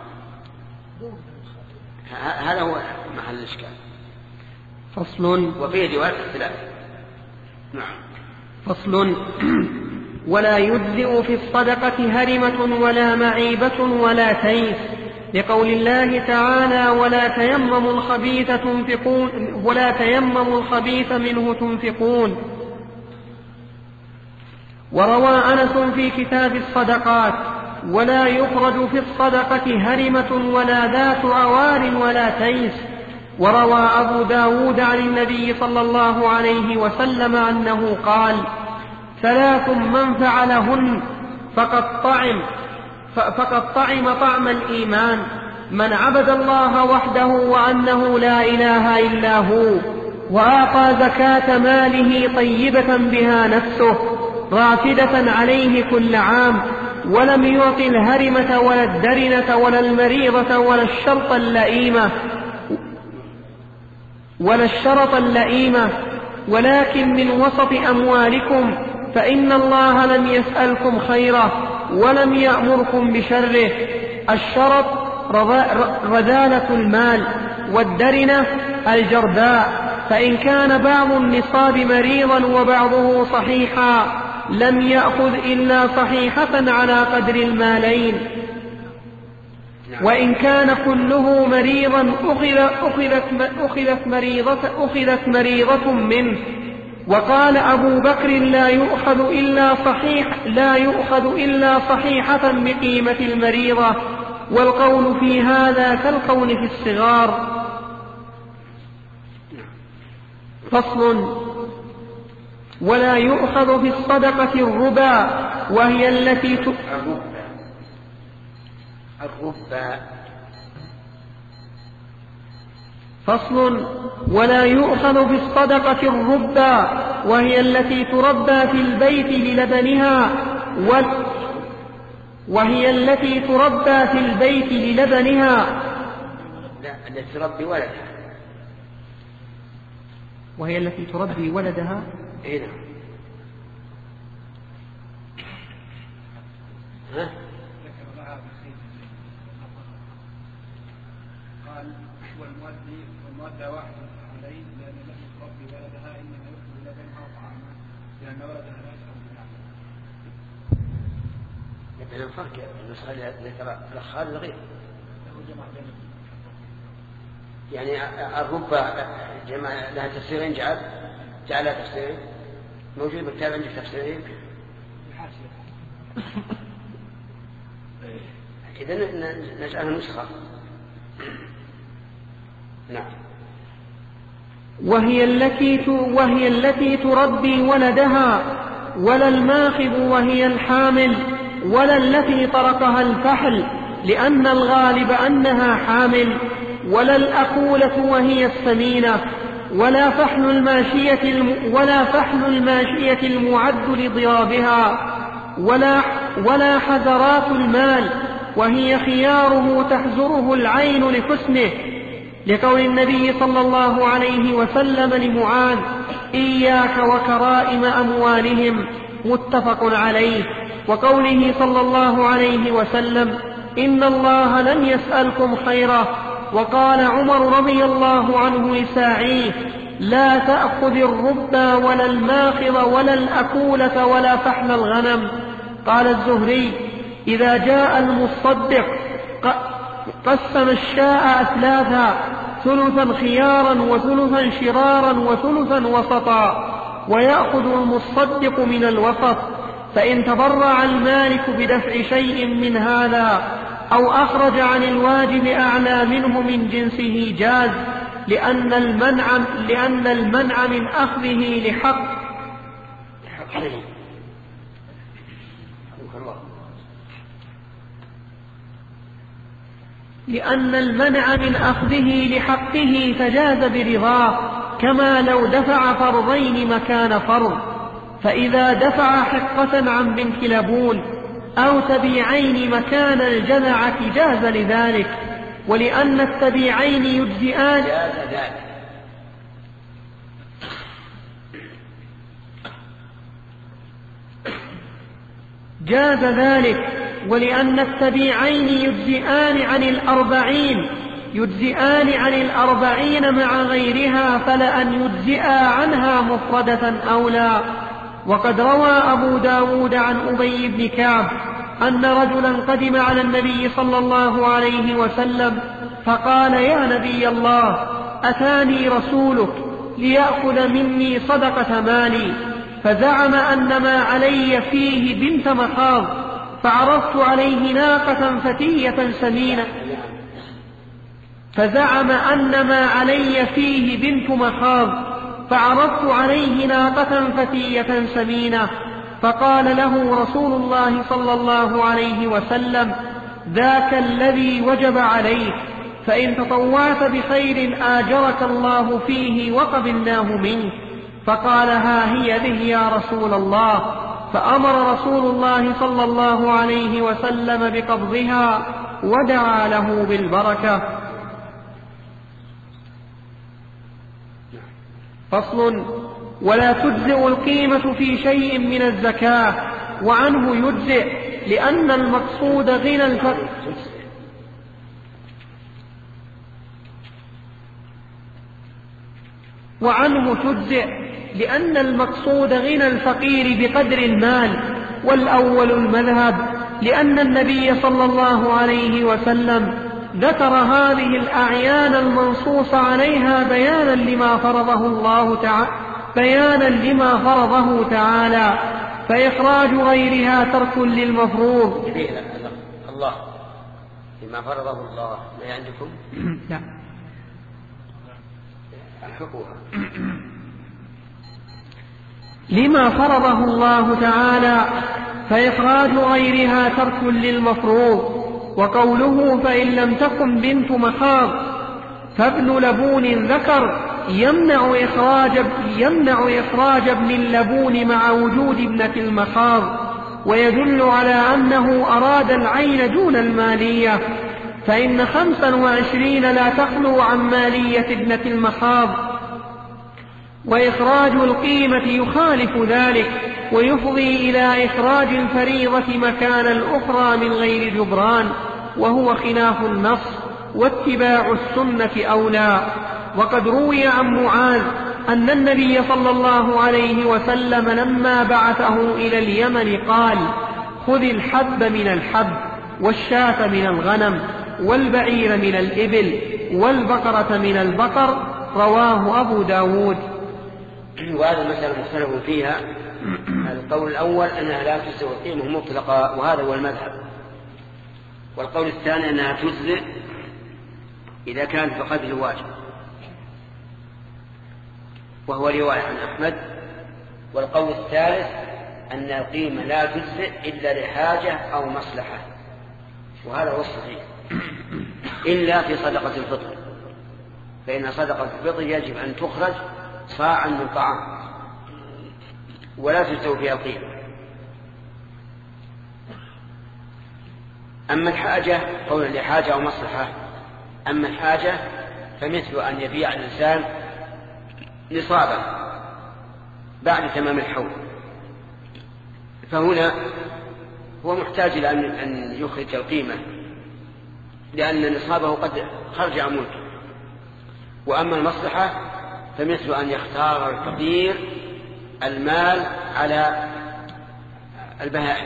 هذا هو محل الإشكال. فصل. وفيه رواية اختلاف. نعم. فصل. ولا يجزئ في الصدقة هرمة ولا معيبة ولا تيس، لقول الله تعالى ولا تيمموا الخبيث تنفقون ولا تيمموا الخبيث منه تنفقون. وروى أنس في كتاب الصدقات ولا يخرج في الصدقة هرمة ولا ذات عوار ولا تيس. وروى أبو داود عن النبي صلى الله عليه وسلم أنه قال ثلاث من فعلهن فقد طعم فقد طعم طعم الإيمان: من عبد الله وحده وأنه لا إله إلا هو، وأعطى زكاة ماله طيبة بها نفسه رافدة عليه كل عام، ولم يعط الهرمة ولا الدرنة ولا المريضة ولا الشرط اللئيمة ولا الشرط اللئيمة ولكن من وسط أموالكم، فإن الله لم يسألكم خيره ولم يأمركم بشره. الشرط رذالة المال، والدرنة الجرداء، فإن كان بعض النصاب مريضا وبعضه صحيحا لم يأخذ إلا صحيحة على قدر المالين، وإن كان كله مريضا أخذت, أخذت, مريضة, أخذت مريضة منه. وقال أبو بكر لا يؤخذ إلا صحيح لا يؤخذ إلا صحيحة بقيمة المريضة، والقول في هذا كالقول في الصغار. فصل. ولا يؤخذ في الصدقة الربا وهي التي ت... الربا. فصل. ولا يؤخذ في الصدقة الربا وهي التي تربى في البيت للبنها و... وهي التي تربى في البيت للبنها لا التي تربي ولدها وهي التي تربي ولدها. إيه ها؟ قال والمؤدي والمؤدى واحد عليه لأن التي تربي ولدها إنما يأخذ لبنها وطعامها لأن ولدها لا يشرب بنعمه. لكن الفرق النسخة اللي ترى الأخال غير يعني الربا جمع لها تفسيرين جعل جعلها تفسيرين موجود بالكتاب عندك تفسيرين إذن نجعلها نسخة. نعم. وهي التي وهي التي تربي ولدها، ولا الماخذ وهي الحامل، ولا التي طرقها الفحل لأن الغالب أنها حامل، ولا الأقولة وهي السمينة، ولا فحل الماشية الم... ولا فحل الماشية المعد لضرابها، ولا ولا حذرات المال وهي خياره تحزره العين لحسنه، لقول النبي صلى الله عليه وسلم لمعاذ: إياك وكرائم أموالهم، متفق عليه. وقوله صلى الله عليه وسلم: إن الله لم يسألكم خيره. وقال عمر رضي الله عنه لساعيه: لا تأخذ الربا ولا الماخض ولا الأكولة ولا فحل الغنم. قال الزهري: إذا جاء المصدق قسم الشاء أثلاثا: ثلثا خيارا وثلثا شرارا وثلثا وسطا، ويأخذ المصدق من الوسط، فإن تبرع المالك بدفع شيء من هذا أو أخرج عن الواجب أعلى منه من جنسه جاز، لأن المنع, لأن المنع من أخذه لحق لأن المنع من أخذه لحقه فجاز برضاه، كما لو دفع فرضين مكان فرض. فإذا دفع حقة عن بنت لبون أو تبيعين مكان الجذعة جاز لذلك، ولأن التبيعين يجزئان جاز ذلك ولأن التبيعين يجزئان عن الأربعين يجزئان عن الأربعين مع غيرها، فلأن يجزئا عنها مفردة أولى. وقد روى أبو داود عن أبي بن كعب أن رجلا قدم على النبي صلى الله عليه وسلم فقال: يا نبي الله، أتاني رسولك ليأخذ مني صدقة مالي، فزعم أن ما علي فيه بنت مخاض، فعرضت عليه ناقة فتية سمينة فزعم أن ما علي فيه بنت مخاض فعرضت عليه ناقة فتية سمينة، فقال له رسول الله صلى الله عليه وسلم: ذاك الذي وجب عليك، فإن تطوعت بخير آجرك الله فيه وقبلناه منك. فقال: ها هي به يا رسول الله. فأمر رسول الله صلى الله عليه وسلم بقبضها ودعا له بالبركة. فصل: ولا تجزئ القيمة في شيء من الزكاة، وعنه يجزئ لأن المقصود غنى الفقير وعنه تجزئ لأن المقصود غنى الفقير بقدر المال، والأول المذهب، لأن النبي صلى الله عليه وسلم ذكر هذه الأعيان المنصوص عليها بيانا لما فرضه الله تعالى بيانا لما فرضه تعالى، فإخراج غيرها ترك للمفروض. الله لما فرضه الله ما عندكم؟ لا. الحقوها لما فرضه الله تعالى، فإخراج غيرها ترك للمفروض. وقوله: فإن لم تكن بنت مخاض فابن لبون ذكر، يمنع إخراج, يمنع إخراج ابن اللبون مع وجود ابنة المخاض، ويدل على أنه أراد العين دون المالية، فإن خمسا وعشرين لا تخلو عن مالية ابنة المخاض، وإخراج القيمة يخالف ذلك، ويفضي إلى إخراج الفريضة مكان الأخرى من غير جبران، وهو خلاف النص، واتباع السنة أولى. وقد روي عن معاذ أن النبي صلى الله عليه وسلم لما بعثه إلى اليمن قال: خذ الحب من الحب، والشاة من الغنم، والبعير من الإبل، والبقرة من البقر. رواه أبو داود. وهذه المسألة مختلف فيها. القول الأول أنها لا تجزئ القيمة مطلقة، وهذا هو المذهب. والقول الثاني أنها تجزئ إذا كانت بقدر الواجب، وهو رواية عن أحمد. والقول الثالث أن القيمة لا تجزئ إلا لحاجة أو مصلحة، وهذا هو الصحيح، إلا في صدقة الفطر، فإن صدقة الفطر يجب أن تخرج صاعا من طعام ولا تجزئ فيها القيمة. أما الحاجة قولا لحاجة أو مصلحة، أما الحاجة فمثل أن يبيع الإنسان نصابا بعد تمام الحول، فهنا هو محتاج إلى أن يخرج القيمة لأن نصابه قد خرج عن ملكه. وأما المصلحة فمثل أن يختار الفقير المال على البهائم،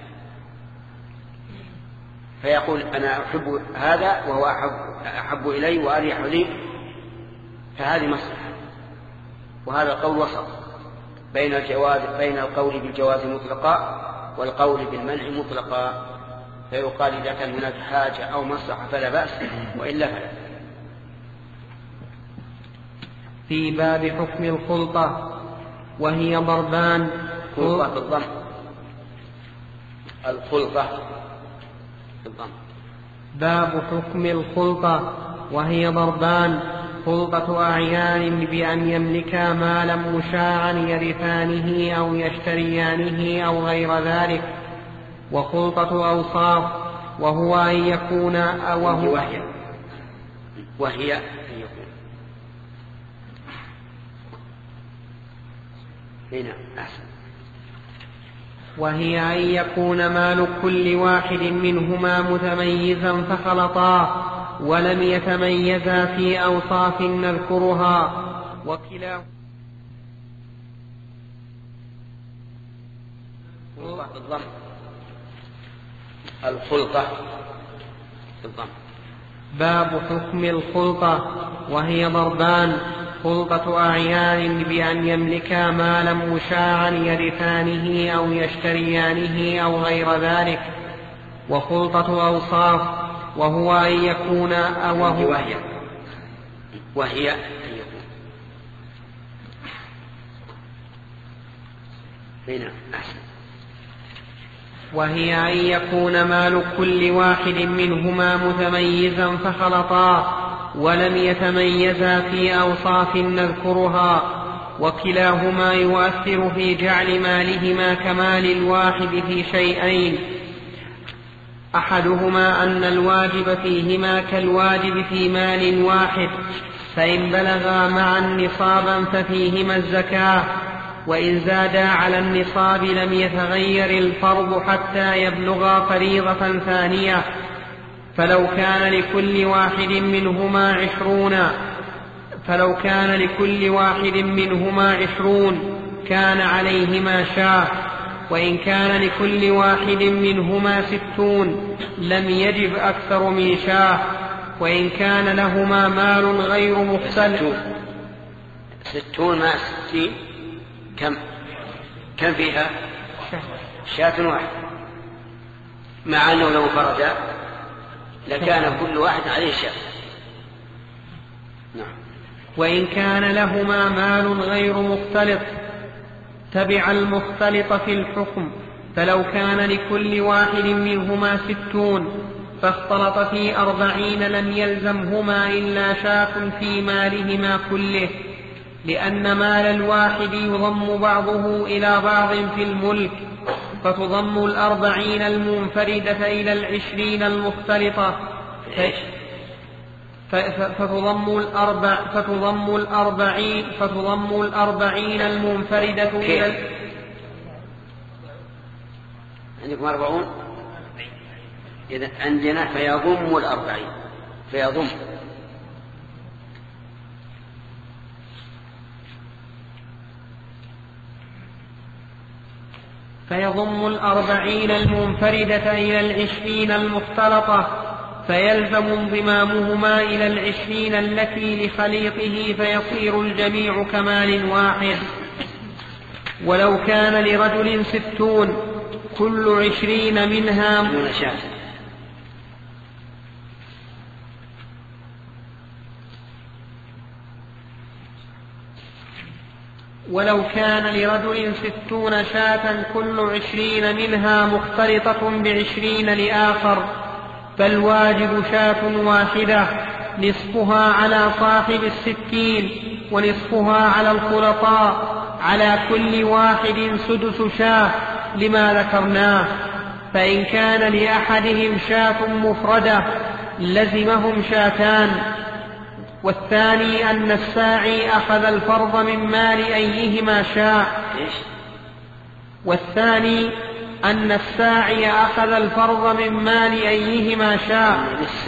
فيقول أنا أحب هذا وهو أحب, أحب إلي وأريح لي، فهذه مصلحة. وهذا القول وسط بين الجواز بين القول بالجواز مطلقا والقول بالمنع مطلقا. فيقال إذا كان هناك حاجة أو مصلحة فلا بأس، وإلا فلا. في باب حكم الخلطة، وهي ضربان. خلطة بالضم، الخلطة بالضم. باب حكم الخلطة، وهي ضربان: خلطة أعيان بأن يملكا مالا مشاعا يرثانه أو يشتريانه أو غير ذلك، وخلطة أوصاف، وهو أن يكون وهو وهي وهي أن يكون هنا أحسن. وهي أن يكون مال كل واحد منهما متميزا فخلطاه ولم يتميزا في أوصاف نذكرها، وكلا بالضم، الخلطة بالضم. باب حكم الخلطة، وهي ضربان: خلطة أعيان بأن يملكا مالا مشاعا يرثانه أو يشتريانه أو غير ذلك، وخلطة أوصاف، وهو أن يكون وهو وهي وهي أن يكون هنا أحسن. وهي أن يكون مال كل واحد منهما متميزا فخلطاه ولم يتميزا في أوصاف نذكرها، وكلاهما يؤثر في جعل مالهما كمال الواحد في شيئين: أحدهما أن الواجب فيهما كالواجب في مال واحد، فإن بلغا معا نصابا ففيهما الزكاة، وإن زادا على النصاب لم يتغير الفرض حتى يبلغا فريضة ثانية. فلو كان لكل واحد منهما عشرون فلو كان لكل واحد منهما عشرون كان عليهما شاة، وإن كان لكل واحد منهما ستون لم يجب أكثر من شاة، وإن كان لهما مال غير مختلف. ستون مع ستين كم كم فيها؟ شاة واحد، مع أنه لو فرد لكان كل واحد عليه شاة. نعم. وإن كان لهما مال غير مختلط تبع المختلط في الحكم، فلو كان لكل واحد منهما ستون فاختلط في أربعين لم يلزمهما إلا شاة في مالهما كله، لأن مال الواحد يضم بعضه إلى بعض في الملك، فتضم الأربعين المنفردة إلى العشرين المختلطة، فتضم الأربع فتضم الأربعين فتضم الأربعين المنفردة إلى عندكم أربعون، إذا عندنا فيضم الأربعين فيضم فيضم الأربعين المنفردة إلى العشرين المختلطة، فيلزم انضمامهما إلى العشرين التي لخليطه، فيصير الجميع كمال واحد. ولو كان لرجل ستون كل عشرين منها ولو كان لرجل ستون شاة كل عشرين منها مختلطة بعشرين لآخر، فالواجب شاة واحدة نصفها على صاحب الستين ونصفها على الخلطاء، على كل واحد سدس شاة لما ذكرناه. فإن كان لأحدهم شاة مفردة لزمهم شاتان. والثاني أن الساعي أخذ الفرض من مال أيهما شاء والثاني أن الساعي أخذ الفرض من مال أيهما شاء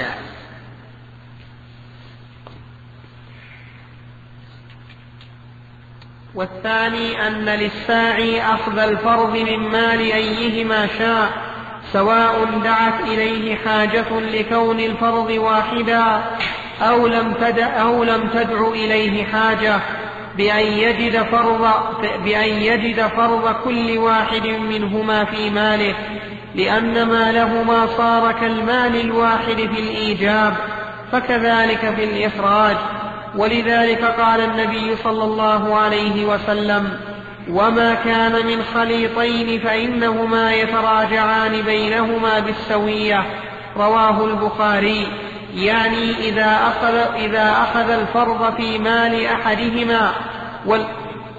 والثاني أن للساعي أخذ الفرض من مال أيهما شاء، سواء دعت إليه حاجة لكون الفرض واحدا أو لم تدع, أو لم تدع إليه حاجة، بأن يجد فرض, بأن يجد فرض كل واحد منهما في ماله، لأن مالهما صار كالمال الواحد في الإيجاب، فكذلك في الإخراج. ولذلك قال النبي صلى الله عليه وسلم: وما كان من خليطين فإنهما يتراجعان بينهما بالسوية. رواه البخاري. يعني إذا أخذ, إذا أخذ الفرض في مال أحدهما وال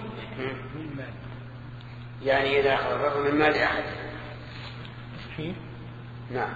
يعني إذا أخذ الفرض من مال أحد. نعم.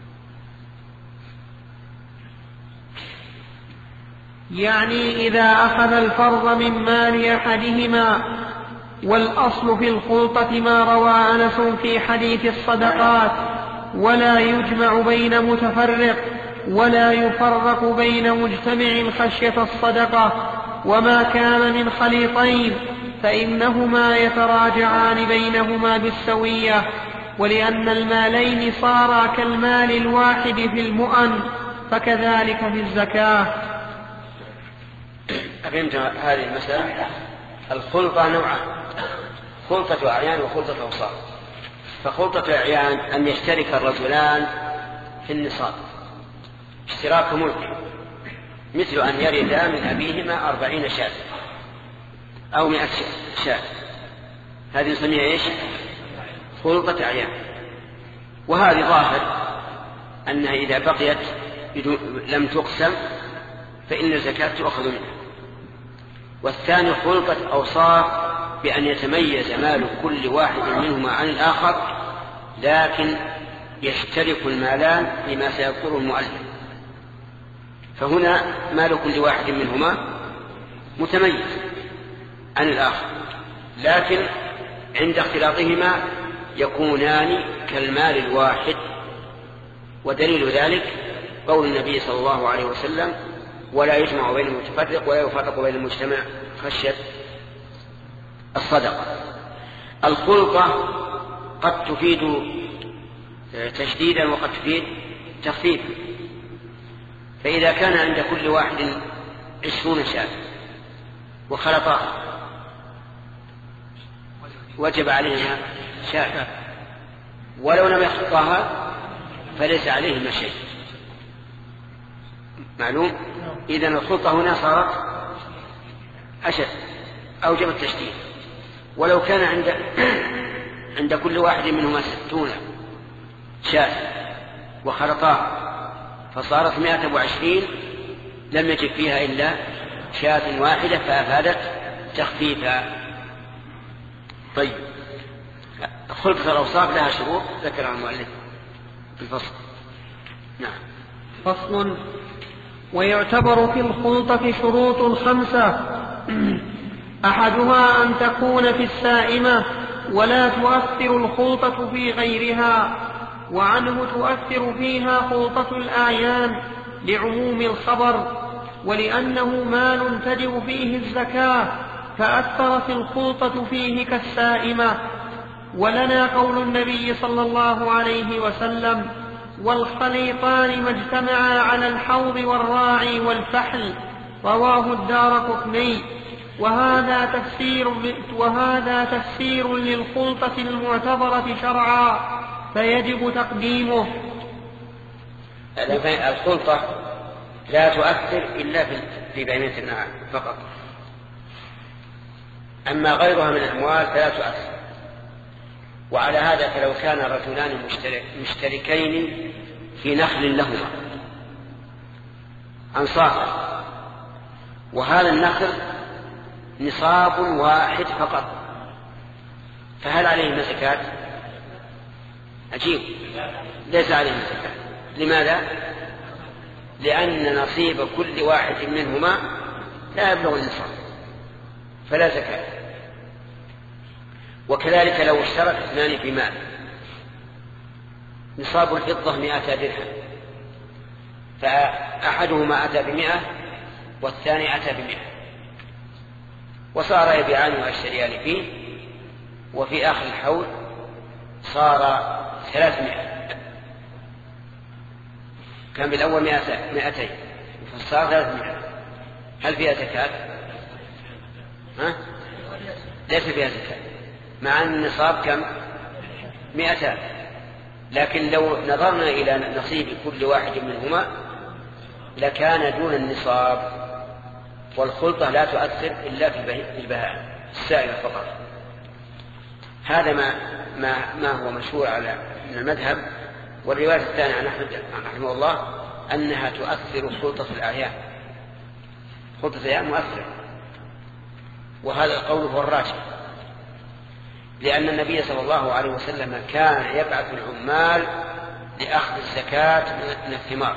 يعني إذا أخذ الفرض من مال أحدهما. والأصل في الخلطة ما روى أنس في حديث الصدقات: ولا يجمع بين متفرق ولا يفرق بين مجتمع خشية الصدقة. وما كان من خليطين فإنهما يتراجعان بينهما بالسوية. ولأن المالين صارا كالمال الواحد في المؤن، فكذلك في الزكاة. أفهمت هذه المسألة؟ الخلطة نوعان: خلطة أعيان وخلطة أوصاف. فخلطة أعيان أن يشترك الرجلان في النصاب اشتراك ملك، مثل أن يرثا من أبيهما أربعين شاة أو مئة شاة، هذه نسميها إيش؟ خلطة أعيان. وهذه ظاهر أنها إذا بقيت لم تقسم فإن الزكاة تؤخذ منها. والثاني خلطة أوصاف، بأن يتميز مال كل واحد منهما عن الآخر، لكن يشترك المالان فيما سيذكره المؤلف. فهنا مال كل واحد منهما متميز عن الآخر، لكن عند اختلاطهما يكونان كالمال الواحد. ودليل ذلك قول النبي صلى الله عليه وسلم: ولا يجمع بين المتفرق ولا يفرق بين المجتمع خشية الصدقة. الخلطة قد تفيد تشديدا وقد تفيد تخفيفا. فإذا كان عند كل واحد عشرون شاة وخلطا وجب عليهما شاة، ولو لم يخلطاها فليس عليهما شيء. معلوم؟ إذن الخلطة هنا صارت أشد، أوجب التشديد. ولو كان عند عند كل واحد منهما ستون شاة وخلطاها فصارت مائة وعشرين، لم يجب فيها إلا شاة واحدة فأفادت تخفيفا. طيب، خلطة الأوصاف لها شروط ذكرها المؤلف في الفصل. نعم. فصل: ويعتبر في الخلطة شروط خمسة: أحدها أن تكون في السائمة ولا تؤثر الخلطة في غيرها، وعنه تؤثر فيها خلطة الأعيان لعموم الخبر، ولأنه مال تجب فيه الزكاة فأثر في الخلطة فيه كالسائمة. ولنا قول النبي صلى الله عليه وسلم: والخليطان ما اجتمعا على الحوض والراعي والفحل. رواه الدارقطني. وهذا تفسير وهذا تفسير للخلطة المعتبرة شرعا، فيجب تقديمه. الخلطة لا تؤثر إلا في بهيمة النعام فقط، أما غيرها من الأموال فلا تؤثر. وعلى هذا فلو كان رجلان مشتركين في نخل لهما أنصافا، وهذا النخل نصاب واحد فقط، فهل عليهما زكاة؟ عجيب، ليس عليهما زكاة. لماذا؟ لأن نصيب كل واحد منهما لا يبلغ النصاب فلا زكاة. وكذلك لو اشترك اثنان في مال، نصاب الفضة مئة درهم، فأحدهما أتى بمئة والثاني أتى بمئة، وصار يبيعان ويشتريان فيه، وفي آخر الحول صار ثلاثمائة. كان بالأول مئتين فصار ثلاثمائة. هل فيها زكاة؟ ها؟ ليس فيها زكاة، مع أن النصاب كم؟ مئتان. لكن لو نظرنا إلى نصيب كل واحد منهما لكان دون النصاب، والخلطة لا تؤثر إلا في البهائم السائلة فقط. هذا ما, ما, ما هو مشهور على من المذهب. والرواية الثانية عن أحمد رحمه الله أنها تؤثر خلطة الأعيان، خلطة الأعيان مؤثر، وهذا القول هو الراجح، لأن النبي صلى الله عليه وسلم كان يبعث العمال لأخذ الزكاة من الثمار،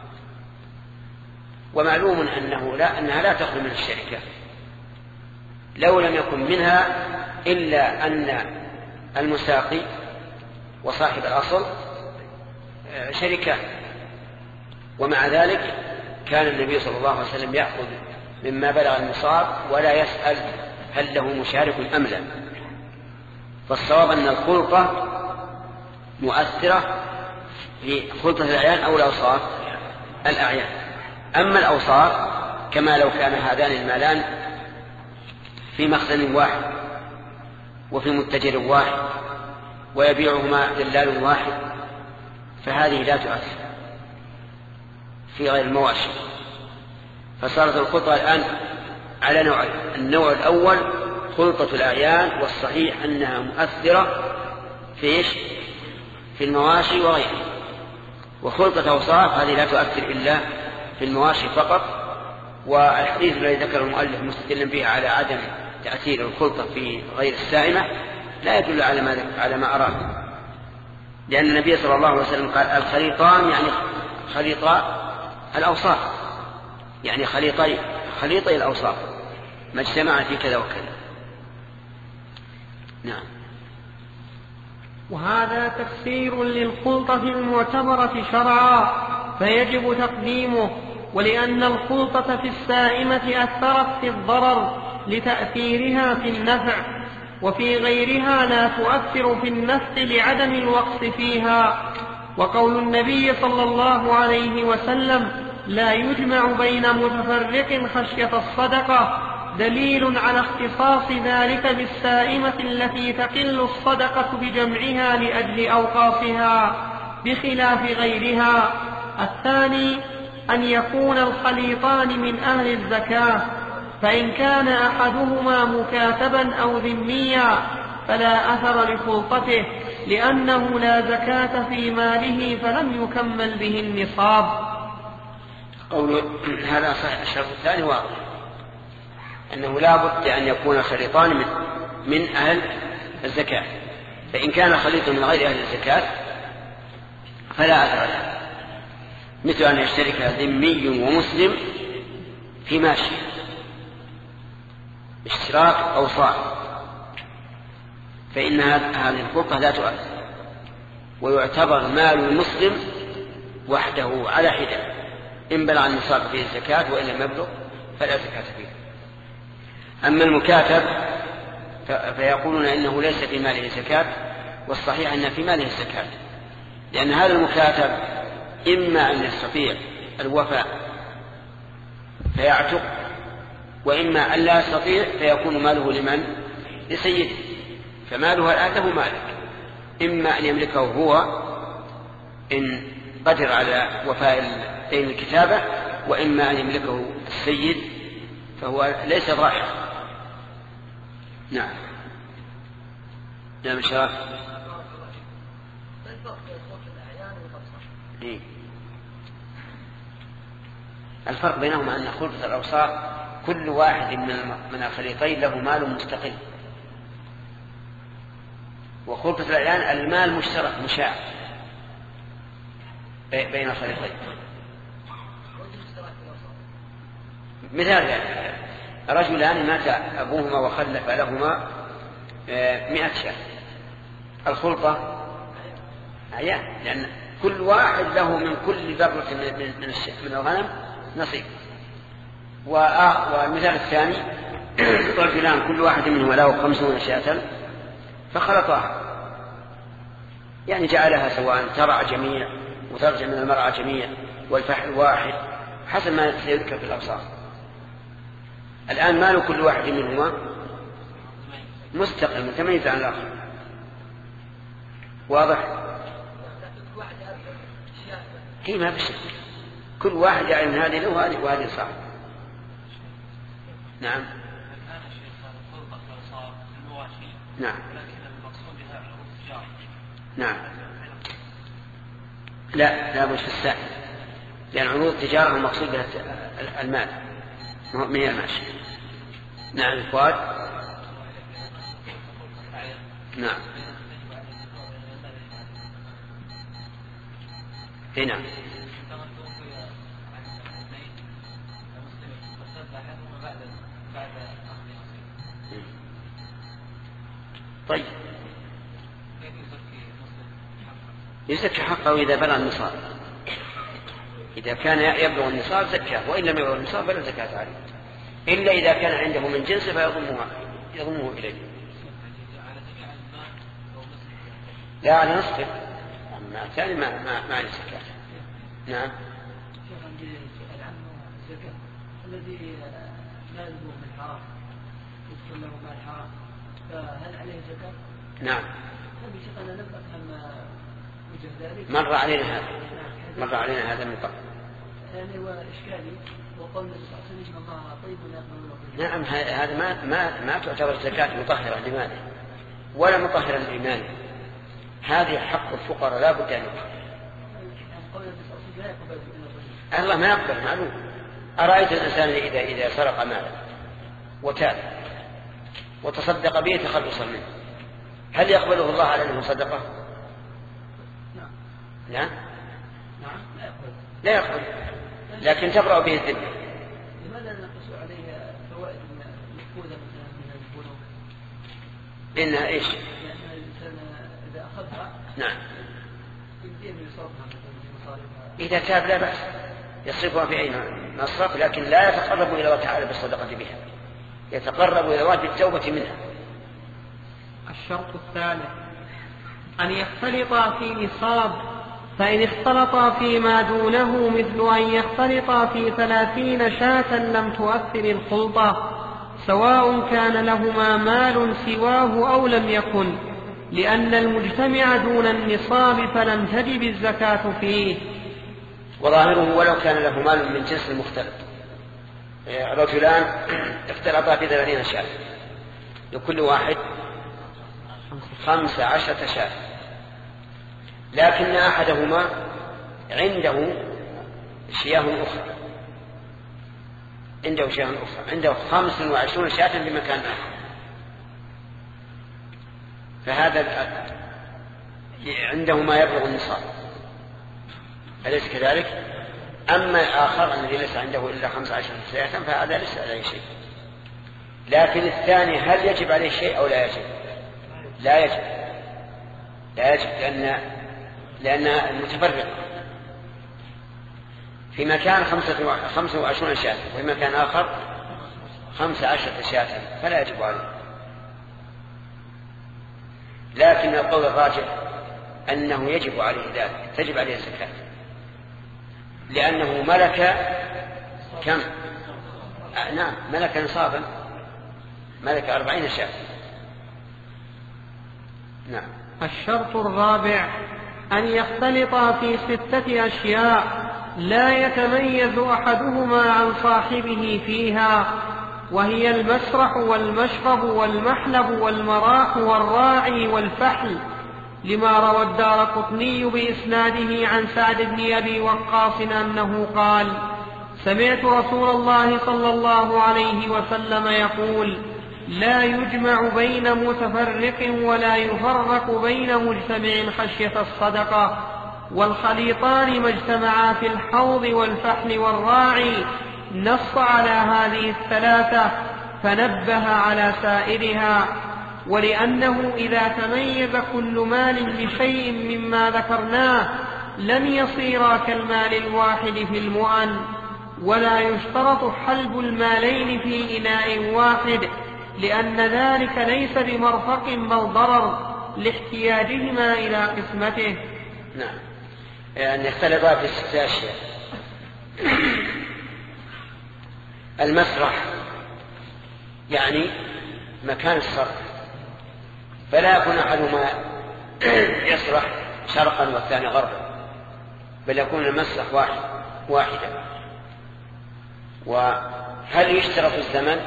ومعلوم أنه لا أنها لا تخرج من الشركة، لو لم يكن منها إلا أن المساقي وصاحب الأصل شركان، ومع ذلك كان النبي صلى الله عليه وسلم يأخذ مما بلغ النصاب ولا يسأل هل له مشارك أم لا. فالصواب أن الخلطة مؤثرة في خلطة الأعيان أو الأوصاف الأعيان. أما الأوصاف كما لو كان هذان المالان في مخزن واحد وفي متجر واحد ويبيعهما دلال واحد فهذه لا تؤثر في غير المواشي. فصارت الخلطة الآن على نوعين: النوع الأول خلطة الأعيان، والصحيح أنها مؤثرة في إيش؟ في المواشي وغيرها. وخلطة أوصاف هذه لا تؤثر إلا في المواشي فقط. والحديث الذي ذكر المؤلف مستدلا به على عدم تأثير الخلطة في غير السائمة لا يدل على ما على ما أراد، لأن النبي صلى الله عليه وسلم قال الخليطان يعني خليطا الأوصاف، يعني خليطي خليطي الأوصاف ما اجتمع في كذا وكذا. نعم. وهذا تفسير للخلطة المعتبرة شرعا فيجب تقديمه، ولأن الخلطة في السائمة أثرت في الضرر لتأثيرها في النفع، وفي غيرها لا تؤثر في النفع لعدم الوقف فيها. وقول النبي صلى الله عليه وسلم لا يجمع بين متفرق خشية الصدقة دليل على اختصاص ذلك بالسائمة التي تقل الصدقة بجمعها لأجل أوقافها بخلاف غيرها. الثاني أن يكون الخليطان من أهل الزكاة، فإن كان أحدهما مكاتبا أو ذميا فلا أثر لخلطته لأنه لا زكاة في ماله فلم يكمل به النصاب. قول هذا الشرط الثاني واضح أنه لا بد أن يكون خليطان من, من أهل الزكاة، فإن كان خليط من غير أهل الزكاة فلا أثر له، مثل أن يشترك ذمي ومسلم في ماشي اشتراك أوصاف، فإن هذه الخلطة لا تؤثر، ويعتبر مال المسلم وحده على حدة، إن بلغ النصاب فيه الزكاة وإن لم يبلغ فلا زكاة فيه. أما المكاتب فيقولون إنه ليس في ماله زكاة، والصحيح أن في ماله الزكاة، لأن هذا المكاتب إما أن يستطيع الوفاء فيعتق، وإما أن لا يستطيع فيكون ماله لمن؟ لسيده، فماله الآن له مالك، إما أن يملكه هو إن قدر على وفاء دين الكتابة، وإما أن يملكه السيد فهو ليس ضائع. نعم. نعم شرف. إيه؟ الفرق بينهما أن خلطة الأوصاف كل واحد من الخليطين له مال مستقل، وخلطة الأعيان المال مشترك مشاع بين الخليطين. مثال ذلك رجلان مات أبوهما وخلف لهما مئة شاة، الخلطة أعيان، لأن كل واحد له من كل ذرة من الغنم نصيب. والمثال الثاني رجلان كل واحد منهما له خمسون شاة فخلطها، يعني جعلها سواء ترعى جميع وترجع من المرعى جميع والفحل واحد حسب ما سيذكر في الأوصاف. الآن مال كل واحد منهما مستقل متميز عن الآخر. واضح؟ هي ما في شك، كل واحد يعلم هذه له وهذه صح. نعم نعم نعم لا لا مش في السائل، لأن عروض التجارة المقصود بها المال من الماشي. نعم الفؤاد. نعم هنا طيب يزكي حقه إذا بلغ النصاب، إذا كان يبلغ النصاب زكاه، وإن لم يبلغ النصاب فلا زكاة عليه، إلا إذا كان عنده من جنسه فيضمه يضمه إليه. لا على نصفه، أما الثاني ما ما ما عليه زكاة. نعم. الذي ماله من حرام يدخل له مال حرام فهل عليه زكاة؟ نعم. نبي شيخنا لم أفهم وجه ذلك. مر علينا هذا. مر علينا هذا من قبل. يعني هو إشكالي وقول النبي صلى الله عليه وسلم الله طيب لا يقبل. نعم هذا ما ما ما تعتبر زكاة مطهرة لماله ولا مطهرة لإيمانه. هذه حق الفقراء لا بد أن الله ما يقبل معلوم. أرأيت الإنسان إذا إذا سرق مالا وتاب وتصدق به تخلصا منه، هل يقبله الله على أنه صدقه؟ نعم. لا نعم لا يقبل. لا يقبل، لكن تبرأ به الذمة. لماذا نقص عليه فوائد مفقودة من البنوك؟ لأنها إيش؟ لأن الإنسان إذا أخذها نعم يمكن يصرفها في مصاريفها. إذا تاب لا بأس يصرفها في أي مصرف، لكن لا يتقرب إلى الله تعالى بالصدقة بها، يتقرب إلى الله بالتوبة منها. الشرط الثالث أن يختلطا في نصاب، فإن اختلطا فيما دونه مثل أن يختلطا في ثلاثين شاة لم تؤثر الخلطة، سواء كان لهما مال سواه أو لم يكن، لأن المجتمع دون النصاب فلم تجب الزكاة فيه. وظاهره ولو كان له مال من جنس المختلط، رجلان اختلطا في ثلاثين شاة لكل واحد خمس عشرة شاة، لكن أحدهما عنده شياه أخرى عنده شياه أخرى عنده خمس وعشرون شاة بمكان آخر، فهذا عنده ما يبلغ النصاب، أليس كذلك؟ أما الآخر الذي ليس عنده إلا خمس عشرة شاة فهذا ليس عليه شيء. لكن الثاني هل يجب عليه شيء أو لا يجب؟ لا يجب لا يجب لأن لأن المتفرق في مكان خمسة وعشرون شاة وفي مكان آخر خمس عشرة شاة فلا يجب عليه. لكن القول الراجح أنه يجب عليه ذلك، تجب عليه الزكاة، لأنه ملك كم؟ آه نعم ملك نصابا، ملك أربعين شاة. نعم. الشرط الرابع أن يختلطا في ستة أشياء لا يتميز أحدهما عن صاحبه فيها، وهي المسرح والمشرب والمحلب والمراح والراعي والفحل، لما روى الدارقطني بإسناده عن سعد بن أبي وقاص أنه قال: سمعت رسول الله صلى الله عليه وسلم يقول: لا يجمع بين متفرق ولا يفرق بين مجتمع خشية الصدقة، والخليطان ما اجتمعا في الحوض والفحل والراعي. نص على هذه الثلاثة فنبه على سائرها، ولأنه إذا تميز كل مال بشيء مما ذكرناه لم يصيرا كالمال الواحد في المؤن، ولا يشترط حلب المالين في إناء واحد، لأن ذلك ليس بمرفق بل ضرر لاحتياجهما إلى قسمته. نعم. يعني يختلفا في ست أشياء. المسرح يعني مكان الصرف، فلا يكون أحدهما يسرح شرقا والثاني غربا، بل يكون المسرح واحد واحدا. وهل يشترط الزمن؟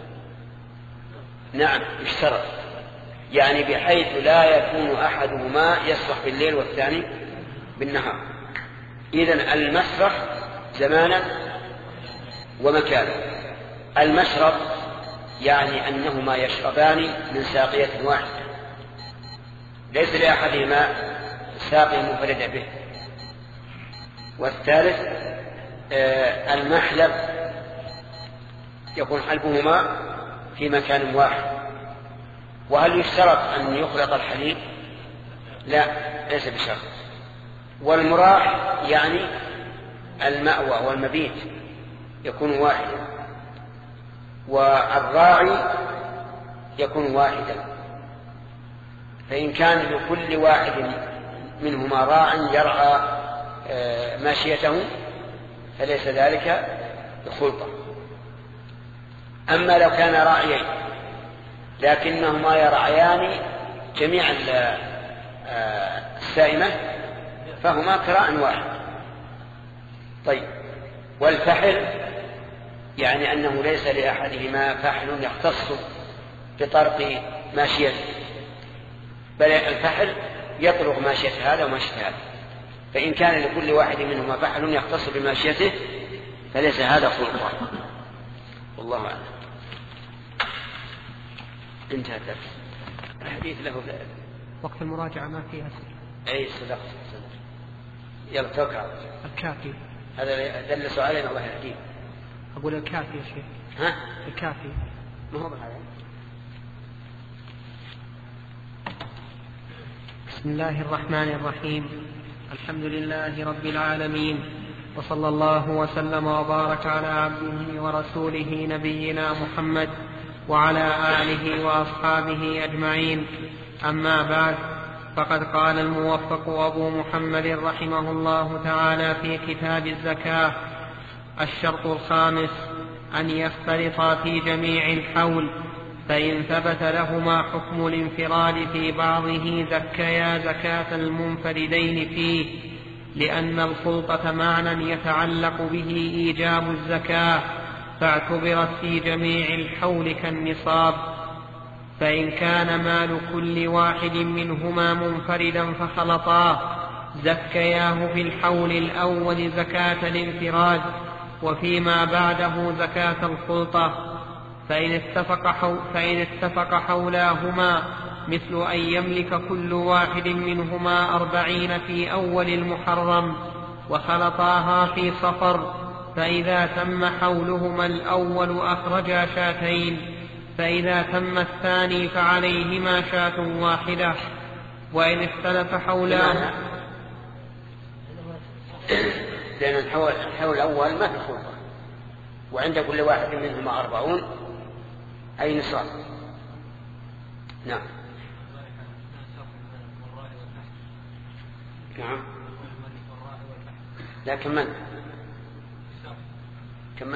نعم يشترط، يعني بحيث لا يكون أحدهما يسرح بالليل والثاني بالنهار. إذن المسرح زمانا ومكانا. المشرب يعني أنهما يشربان من ساقية واحدة، ليس لأحدهما ساقية منفردة به. والثالث آه المحلب يكون حلبهما في مكان واحد. وهل يشترط أن يخلط الحليب؟ لا، ليس بشرط. والمراح يعني المأوى والمبيت يكون واحدا، والراعي يكون واحدا. فإن كان لكل واحد منهما راع يرعى ماشيته فليس ذلك بخلطة. أما لو كان راعيين لكنهما يرعيان جميع السائمة فهما كراع واحد. طيب، والفحل يعني أنه ليس لأحدهما فحل يختص بطرق ماشيته، بل الفحل يطرق ماشية هذا وماشية هذا. فإن كان لكل واحد منهما فحل يختص بماشيته فليس هذا خلطة. والله أعلم. انتهى الحديث له وقت المراجعة ما فيها سر. أي صدقت صدقت. يلا توكل. الكافي هذا دلسوا علينا الله يهديه. أقول الكافي يا شيخ. ها؟ الكافي. ما هو بهذا. بسم الله الرحمن الرحيم. الحمد لله رب العالمين، وصلى الله وسلم وبارك على عبده ورسوله نبينا محمد وعلى آله وأصحابه أجمعين. أما بعد، فقد قال الموفق أبو محمد رحمه الله تعالى في كتاب الزكاة: الشرط الخامس أن يختلطا في جميع الحول، فإن ثبت لهما حكم الانفراد في بعضه زكيا زكاة المنفردين فيه، لأن الخلطة معنى يتعلق به إيجاب الزكاة، فاعتبرت في جميع الحول كالنصاب. فإن كان مال كل واحد منهما منفردا فخلطاه زكياه في الحول الأول زكاة الانفراد، وفيما بعده زكاة الخلطة. فإن اتفق, حو فإن اتفق حولاهما مثل أن يملك كل واحد منهما أربعين في أول المحرم وخلطاها في صفر، فإذا تم حولهما الأول أخرجا شاتين، فإذا تم الثاني فعليهما شاة واحدة. وإن اختلف حولاهما لأن الحول, الحول الأول ما في خلطة، وعند كل واحد منهما أربعون أي نصاب. نعم نعم لا كمل كمل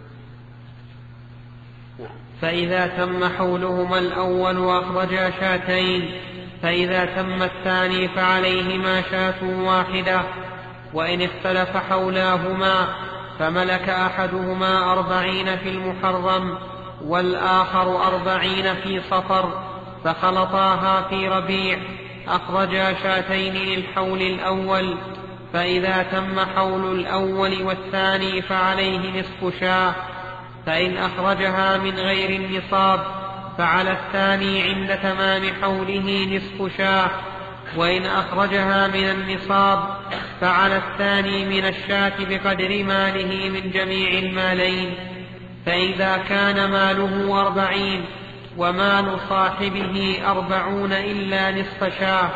نعم. فإذا تم حولهما الأول وأخرجا شاتين، فإذا تم الثاني فعليهما شاة واحدة. وإن اختلف حولاهما فملك أحدهما أربعين في المحرم والآخر أربعين في صفر، فخلطاها في ربيع أخرجا شاتين للحول الأول، فإذا تم حول الأول والثاني فعليه نصف شاة. فإن أخرجها من غير النصاب فعلى الثاني عند تمام حوله نصف شاة، وإن أخرجها من النصاب فعلى الثاني من الشاة بقدر ماله من جميع المالين. فإذا كان ماله أربعين ومال صاحبه أربعون إلا نصف شاة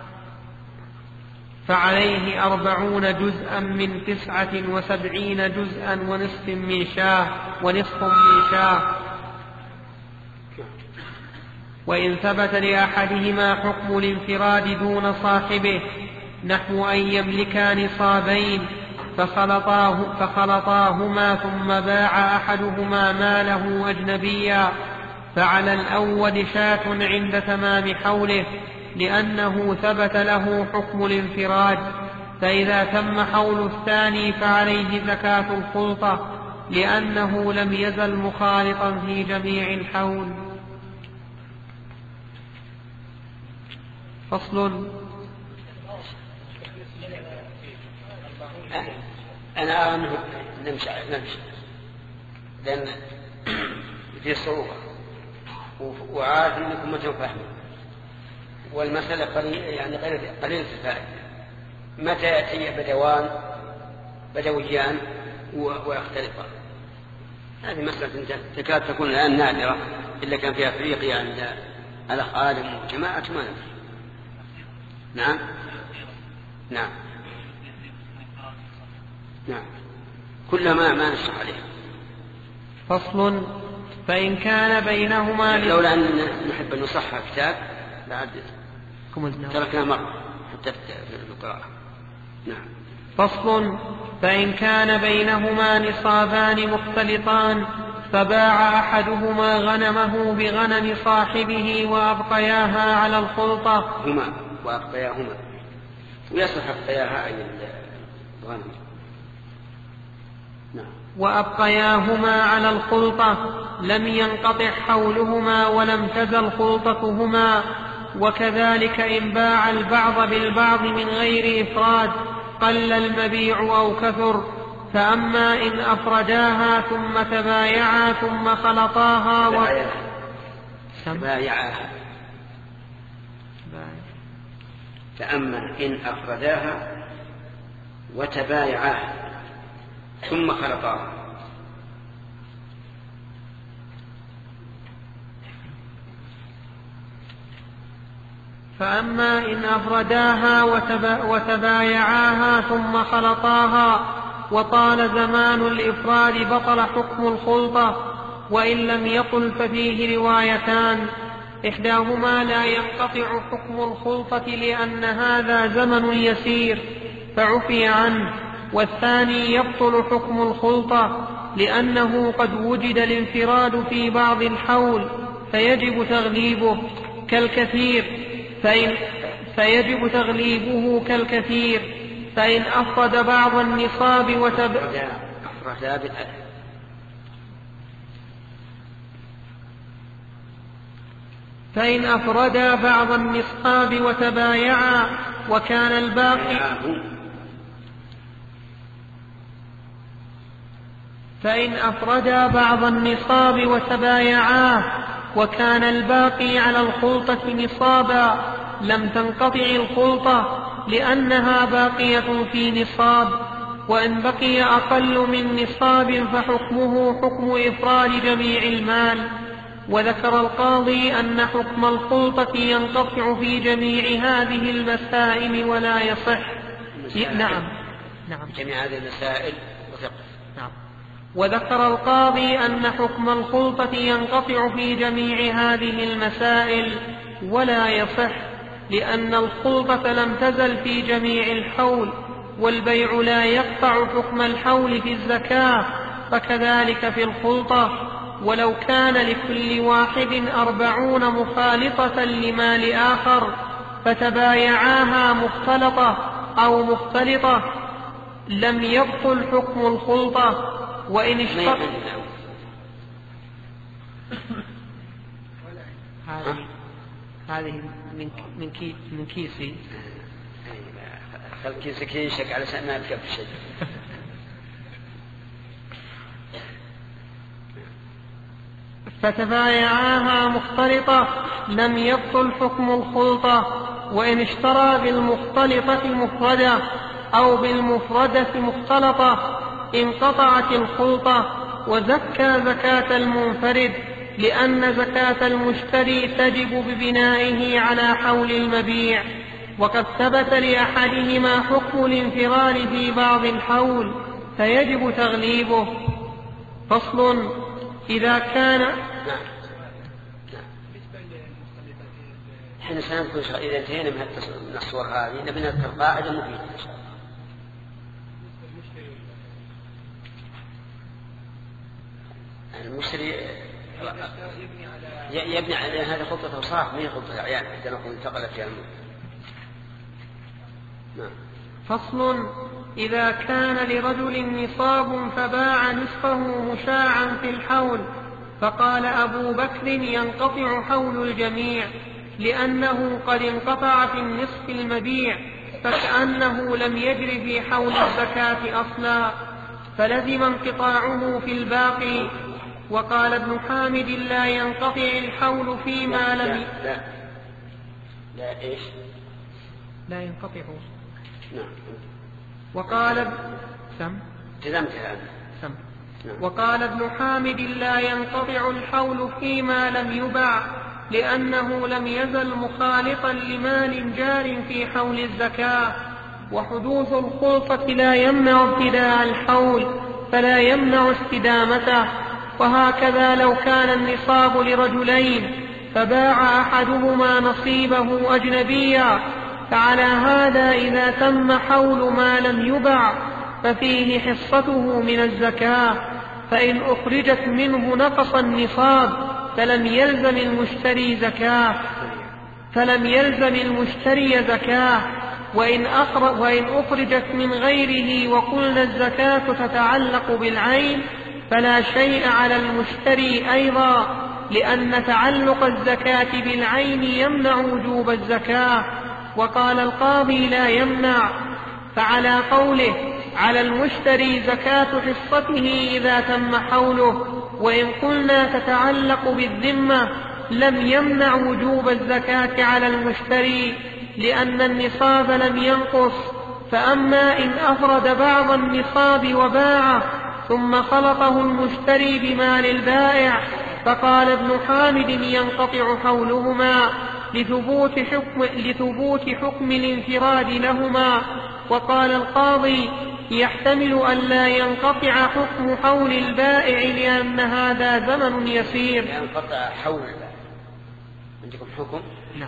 فعليه أربعون جزءا من تسعة وسبعين جزءا ونصف من شاة ونصف من شاة. وإن ثبت لأحدهما حكم الانفراد دون صاحبه نحو أن يملكا نصابين فخلطاه فخلطاهما ثم باع أحدهما ماله أجنبيا، فعلى الأول شاة عند تمام حوله لأنه ثبت له حكم الانفراد، فإذا تم حول الثاني فعليه زكاة الخلطة لأنه لم يزل مخالطا في جميع الحول. فصل. أنا أرى أنه نمشي نمشي لأن في صعوبة وعارف أنكم متى فاهمين والمسألة قليل يعني قليل الفائدة. متى يأتي بدوان بدويان ويختلفان؟ هذه مسألة تكاد تكون الآن نادرة إلا كان في أفريقيا عند الأخ آدم وجماعة ما ندري. نعم نعم نعم كلما ما نشرح عليه. فصل. فإن كان بينهما لولا أن نحب أن نصحح كتاب لعد تركنا مرة حتى في القراءة. نعم. فصل. فإن كان بينهما نصابان مختلطان فباع أحدهما غنمه بغنم صاحبه وأبقياها على الخلطة هما وأبقياهما ويصح أبقياها أي الغنم. نعم. وأبقياهما على الخلطة لم ينقطع حولهما ولم تزل خلطتهما. وكذلك إن باع البعض بالبعض من غير إفراد قل المبيع أو كثر. فأما إن أفرداها ثم تبايعا ثم خلطاها و... تبايعاها. فأما إن أفرداها وتبايعاها ثم خلطاها فأما إن أفرداها وتبايعاها ثم خلطاها وطال زمان الإفراد بطل حكم الخلطة. وإن لم يطل ففيه روايتان. إحداهما لا ينقطع حكم الخلطة لأن هذا زمن يسير فعفي عنه. والثاني يبطل حكم الخلطة لأنه قد وجد الانفراد في بعض الحول فيجب تغليبه كالكثير فإن فيجب تغليبه كالكثير فإن أفرد بعض النصاب وتب... فإن أفردا بعض النصاب وتبايعا وكان الباقي فإن أفردا بعض النصاب وتبايعاه وكان الباقي على الخلطة نصابا لم تنقطع الخلطة لأنها باقية في نصاب. وإن بقي أقل من نصاب فحكمه حكم إفراد جميع المال. وذكر القاضي أن حكم الخلطة ينقطع في جميع هذه المسائل ولا يصح. نعم نعم جميع هذه المسائل وثقة. نعم. وذكر القاضي أن حكم الخلطة ينقطع في جميع هذه المسائل ولا يصح لأن الخلطة لم تزل في جميع الحول والبيع لا يقطع حكم الحول في الزكاة فكذلك في الخلطة. ولو كان لكل واحد أربعون مخالطة لمال آخر فتبايعاها مختلطة أو مختلطة لم يبطل حكم الخلطة. وإن اشترط هذه هذه من من كي من كيسي خل كيسك ينشك على شأن ما يركب الشيء. فتبايعاها مختلطة لم يبطل حكم الخلطة. وإن اشترى بالمختلطة مفردة أو بالمفردة مختلطة انقطعت الخلطة وزكى زكاة المنفرد لأن زكاة المشتري تجب ببنائه على حول المبيع. وقد ثبت لأحدهما حكم الانفراد في بعض الحول فيجب تغليبه. فصل. إذا كان حين سنذكر إذا انتهينا من الصور هذه نبي نذكر قاعدة مفيدة. المشتري يبني على هذه خطة أوصاف ما هي خطة أعيان حتى نقول انتقلت فيها الملك. نعم. فصل. إذا كان لرجل نصاب فباع نصفه مشاعا في الحول، فقال أبو بكر ينقطع حول الجميع لأنه قد انقطع في النصف المبيع، فكأنه لم يجر في حول الزكاة أصلا، فلزم انقطاعه في الباقي. وقال ابن حامد لا ينقطع الحول فيما لم ي... لا لا إيش لا ينقطع. نعم. وقال سم سم. وقال ابن حامد لا ينقطع الحول فيما لم يباع لأنه لم يزل مخالطا لمال جار في حول الزكاة، وحدوث الخلطة لا يمنع ابتداء الحول فلا يمنع استدامته. وهكذا لو كان النصاب لرجلين فباع أحدهما نصيبه أجنبيا، فعلى هذا إذا تم حول ما لم يباع ففيه حصته من الزكاة، فإن أخرجت منه نقص النصاب فلم يلزم المشتري زكاة فلم يلزم المشتري زكاة وإن, وإن أخرجت من غيره وقلنا الزكاة تتعلق بالعين فلا شيء على المشتري أيضا، لأن تعلق الزكاة بالعين يمنع وجوب الزكاة. وقال القاضي لا يمنع، فعلى قوله على المشتري زكاة حصته إذا تم حوله، وإن قلنا تتعلق بالذمة لم يمنع وجوب الزكاة على المشتري لأن النصاب لم ينقص. فأما إن أفرد بعض النصاب وباعه ثم خلطه المشتري بمال البائع، فقال ابن حامد ينقطع حولهما لثبوت حكم, لثبوت حكم الانفراد لهما. وقال القاضي يحتمل أن لا ينقطع حكم حول البائع لأن هذا زمن يسير. ينقطع حول البائع عندكم حكم؟ نعم.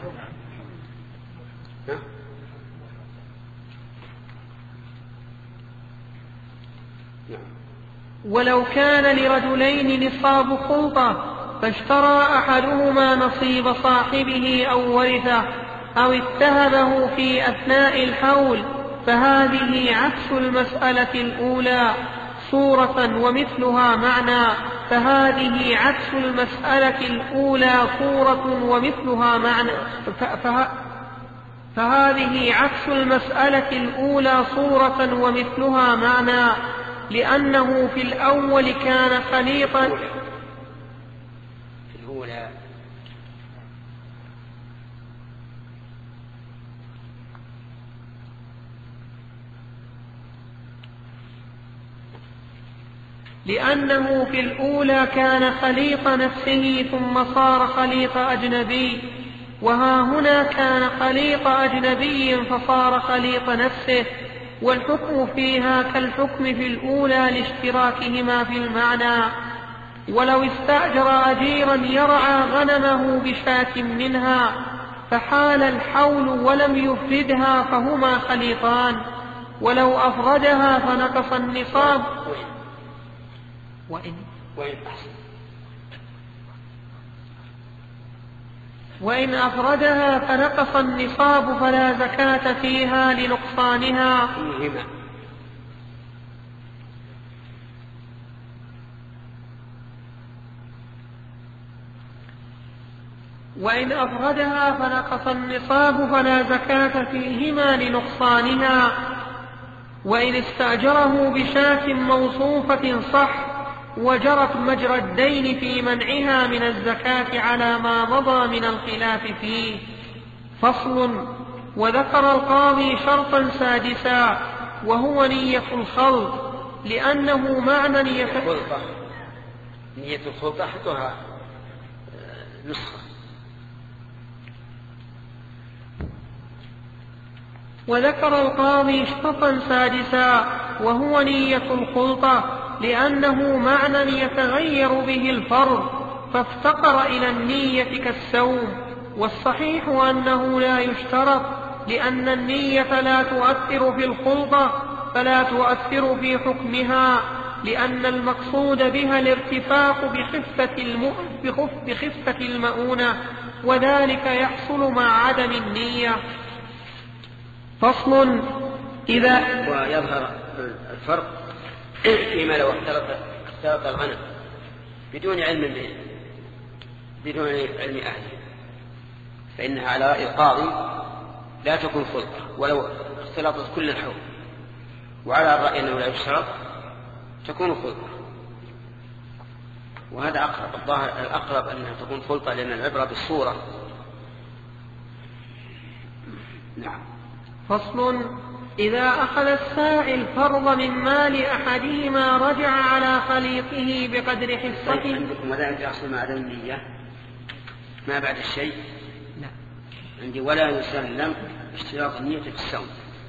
ولو كان لرجلين نصاب خلطة فاشترى أحدهما نصيب صاحبه أو ورثه أو اتهبه في أثناء الحول فهذه عكس المسألة الأولى صورة ومثلها معنى فهذه عكس المسألة الأولى صورة ومثلها معنى فه... فهذه عكس المسألة الأولى صورة ومثلها معنى لأنه في الأول كان خليطا في الأولى لأنه في الأولى كان خليط نفسه ثم صار خليط أجنبي، وها هنا كان خليط أجنبي فصار خليط نفسه، والحكم فيها كالحكم في الأولى لاشتراكهما في المعنى. ولو استأجر أجيرا يرعى غنمه بشاة منها فحال الحول ولم يفردها فهما خليطان، ولو أفردها فنقص النصاب وإن, وإن, وإن أفردها فنقص النصاب فلا زكاة فيها لنقصانها. وإن أفردها فنقص النصاب فلا زكاة فيهما لنقصانها. وإن استأجره بشاة موصوفة صح وجرت مجرى الدين في منعها من الزكاة على ما مضى من الخلاف فيه. فصل. وذكر القاضي شرطا سادسا وهو نية الخلط لأنه معنى نية الخلطة. نية الخلطة حطها نسخة. وذكر القاضي شرطا سادسا وهو نية الخلطة لأنه معنى يتغير به الفرض فافتقر إلى النية كالسوم، والصحيح أنه لا يشترط لأن النية لا تؤثر في الخلطة فلا تؤثر في حكمها، لأن المقصود بها الارتفاق بخفة, الم... بخف... بخفة المؤونة، وذلك يحصل مع عدم النية. فصل. إذا ويظهر الفرق فيما لو اختلط اختلط الغنم بدون علم به بدون علم أهله، فإنها على رأي القاضي لا تكون خلطة ولو اختلطت كل الحول، وعلى الرأي أنه لا يشترط تكون خلطة. وهذا أقرب، الظاهر الأقرب أنها تكون خلطة لأن العبرة بالصورة. نعم. فصل: إذا أخذ الساعي الفرض من مال أحدهما رجع على خليطه بقدر حصته. عندكم ولا يحصل مع عدم النية ما بعد الشيء؟ لا. عندي ولا يسلم اشتراط النية في الصوم،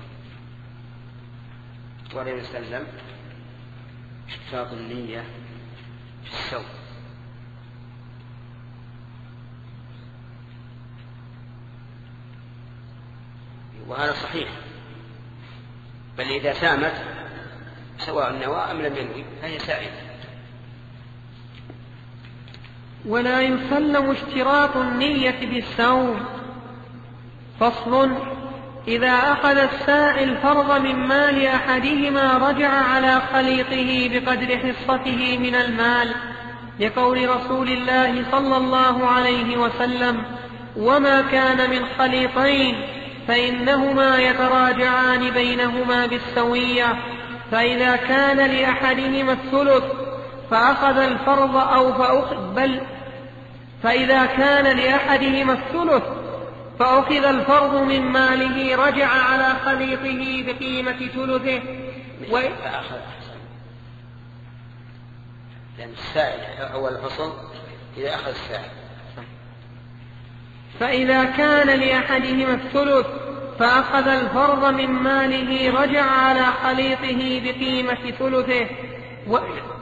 ولا يسلم اشتراط النية في الصوم. وهذا صحيح، بل إذا سامت سواء النوى أم لم ينوي فهي سائلة. ولا يسلم اشتراط النية بالصوم. فصل: إذا أخذ الساعي الفرض من مال أحدهما رجع على خليطه بقدر حصته من المال، لقول رسول الله صلى الله عليه وسلم: وما كان من خليطين فإنهما يتراجعان بينهما بالسوية، فإذا كان لأحدهما الثلث فأخذ الفرض أو فأخذ بل فإذا كان لأحدهما الثلث فأخذ الفرض من ماله رجع على خليطه بقيمة ثلثه. و... فأخذ أحسن، لأن السائل أول الفصل إذا أخذ السائل. فإذا كان لأحدهما الثلث فأخذ الفرض من ماله رجع على خليطه بقيمة ثلثه. و...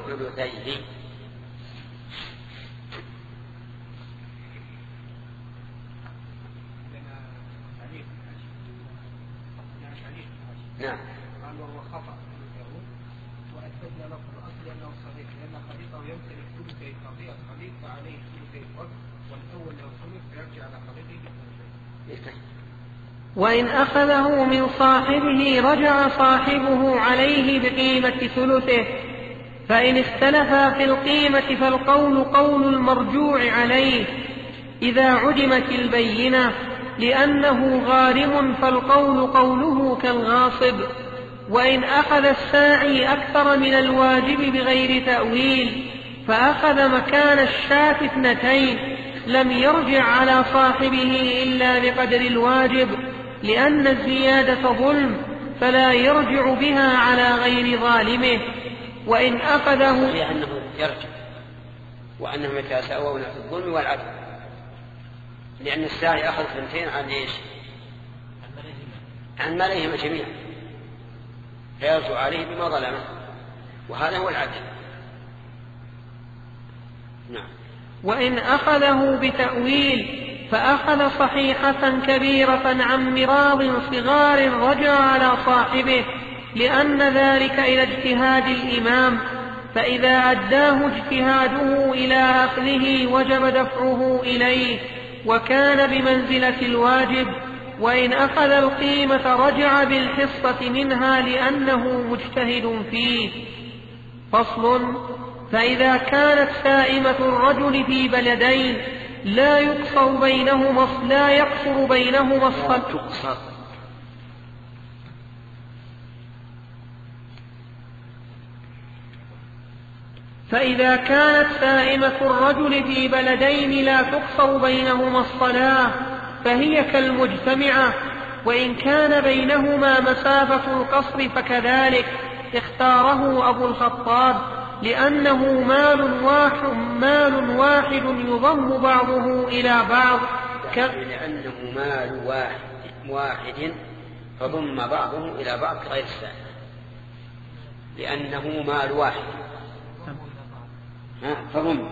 نعم. قال وهو خطأ وأثبتنا له الأصل أنه صحيح، لأن خليطه يمتلك ثلثي قضية خليط فعليه ثلثي الفرد، والأول له ثلث فيرجع على خليطه. وإن أخذه من صاحبه رجع صاحبه عليه بقيمة ثلثه. فإن اختلفا في القيمة فالقول قول المرجوع عليه إذا عدمت البينة، لأنه غارم فالقول قوله كالغاصب. وإن أخذ الساعي أكثر من الواجب بغير تأويل فأخذ مكان الشاة اثنتين لم يرجع على صاحبه إلا بقدر الواجب، لأن الزيادة ظلم فلا يرجع بها على غير ظالمه. وإن أخذه صحيح أنه يرجع، وأنهم يتساوون في الظلم والعدل، لأن الساعي أخذ ثنتين عن إيش؟ عن مالهما جميعا، فيرجع عليه بما ظلمه، وهذا هو العدل. نعم. وإن أخذه بتأويل فأخذ صحيحة كبيرة عن مراض صغار رجع على صاحبه، لأن ذلك إلى اجتهاد الإمام، فإذا أداه اجتهاده إلى أخذه وجب دفعه إليه وكان بمنزلة الواجب. وإن أخذ القيمة رجع بالحصة منها لأنه مجتهد فيه. فصل: فإذا كانت سائمة الرجل في بلدين لا يقصر بينهما لا يقصر بينهما الصلاة فإذا كانت سائمة الرجل في بلدين لا تقصر بينهما الصلاة فهي كالمجتمعة، وإن كان بينهما مسافة القصر فكذلك، اختاره أبو الخطاب لأنه مال واحد, مال واحد يضم بعضه إلى بعض. ك... لأنه مال واحد, واحد فضم بعضه إلى بعض غير السائل، لأنه مال واحد فضم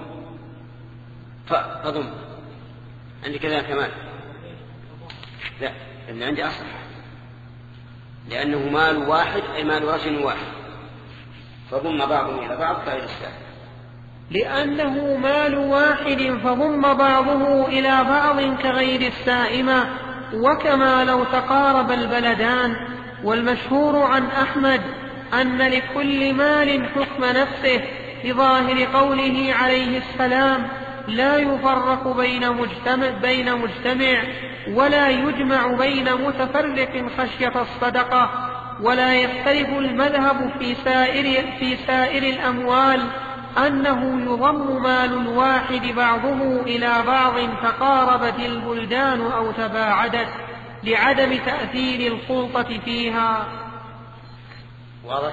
فضم عندي كذا كمان، لا اللي عندي أصح، لأنه مال واحد أي مال رجل واحد فضم بعضه إلى بعض غير السائل. لأنه مال واحد فضم بعضه إلى بعض كغير السائمة، وكما لو تقارب البلدان والمشهور عن أحمد أن لكل مال حكم نفسه بظاهر قوله عليه السلام: لا يفرق بين مجتمع, بين مجتمع ولا يجمع بين متفرق خشية الصدقة. ولا يختلف المذهب في سائر, في سائر الأموال أنه يضم مال الواحد بعضه إلى بعض فقاربت البلدان أو تباعدت لعدم تأثير الخلطة فيها. واضح؟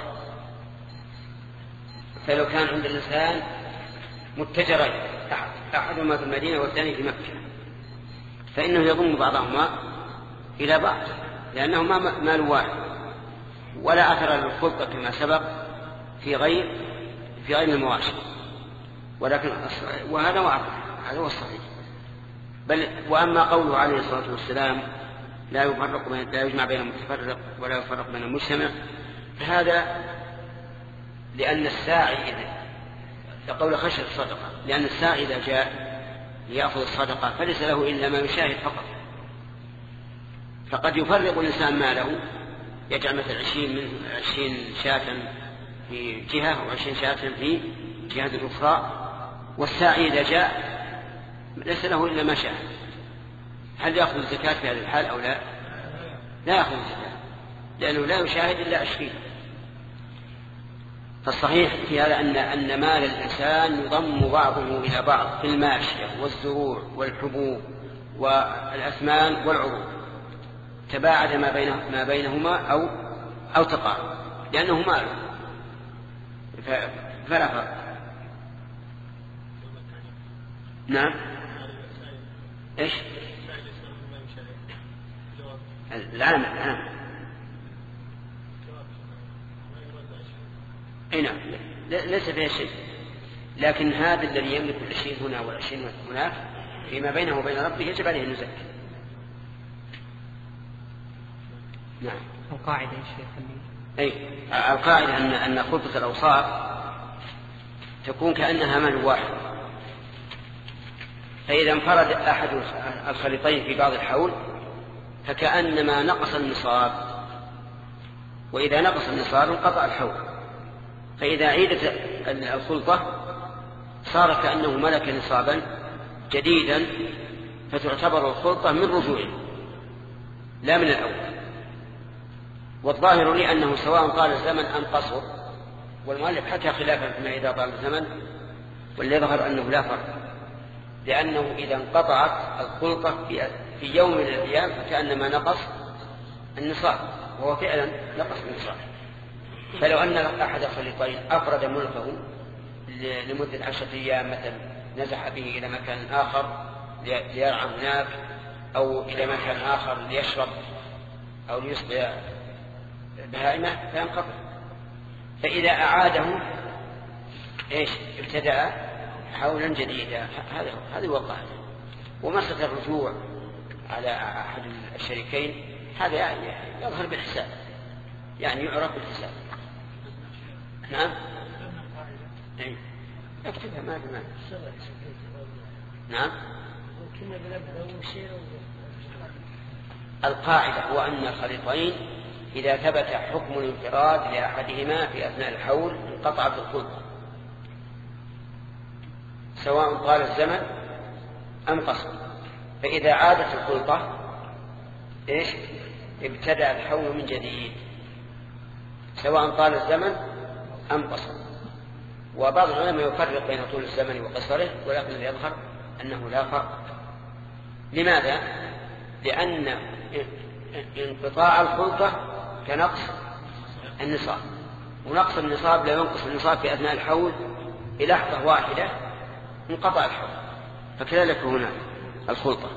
فلو كان عند الإنسان متجرين، أحدهما في المدينة والثاني في مكة، فإنه يضم بعضهما إلى بعض لأنهما مال واحد، ولا أثر للخلطة كما سبق في غير في غير المواشي. ولكن وهذا واضح، هذا هو الصحيح. بل وأما قوله عليه الصلاة والسلام: لا يفرق بين لا يجمع بين المتفرق ولا يفرق بين المجتمع، فهذا لأن الساعي قول خشية الصدقة، لأن الساعي إذا جاء ليأخذ الصدقة فليس له إلا ما يشاهد فقط. فقد يفرق الإنسان ماله، يجعل مثل عشرين من عشرين شاة في جهة وعشرين شاة في جهة أخرى، والساعي إذا جاء ليس له إلا ما شاء. هل يأخذ الزكاة في هذه الحال أو لا؟ لا يأخذ الزكاة لأنه لا يشاهد إلا عشرين. فالصحيح في هذا أن أن مال الإنسان يضم بعضه إلى بعض في الماشية والزروع والحبوب والأثمان والعروض، تباعد ما بين ما بينهما أو أو تقارب، لأنه مال فلا فرق. نعم. إيش؟ العام العام. أي نعم، ليس فيها شيء، لكن هذا الذي يملك العشرين هنا والعشرين هناك فيما بينه وبين ربه يجب عليه أن يزكي. نعم. القاعدة يا شيخ. أي القاعدة أن أن خلطة الأوصاف تكون كأنها مال واحد، فإذا انفرد أحد الخليطين في بعض الحول فكأنما نقص النصاب، وإذا نقص النصاب انقطع الحول. فإذا عيدت الخلطة صار كأنه ملك نصابا جديدا، فتعتبر الخلطة من رجوعه لا من الأول. والظاهر لي أنه سواء طال الزمن أم قصر، والمؤلف حكى خلافا فيما إذا طال الزمن، واللي يظهر أنه لا فرق، لأنه إذا انقطعت الخلطة في يوم من الأيام فكأنما نقص النصاب، وهو فعلا نقص النصاب. فلو أن أحد الخليطين أفرد ملكه لمدة عشرة أيام مثلا، نزح به إلى مكان آخر ليرعى هناك، أو إلى مكان آخر ليشرب أو ليسقي بهائمة، فينقطع. فإذا أعاده إيش ابتدأ حولا جديدا. هذا هذا هو القاعدة. ومسألة الرجوع على أحد الشريكين هذا يظهر بالحساب، يعني يعرف بالحساب. نعم. اي اكتبها ما في مانع. نعم. القاعدة هو أن الخليطين إذا ثبت حكم الانفراد لأحدهما في أثناء الحول انقطعت الخلطة، سواء طال الزمن أم قصر. فإذا عادت الخلطة إيش ابتدأ الحول من جديد، سواء طال الزمن أم قصر. وبعض العلماء يفرق بين طول الزمن وقصره، ولكن يظهر أنه لا فرق. لماذا؟ لأن انقطاع الخلطة كنقص النصاب، ونقص النصاب لا ينقص النصاب في أثناء الحول بلحظة واحدة انقطع الحول، فكذلك هنا الخلطة.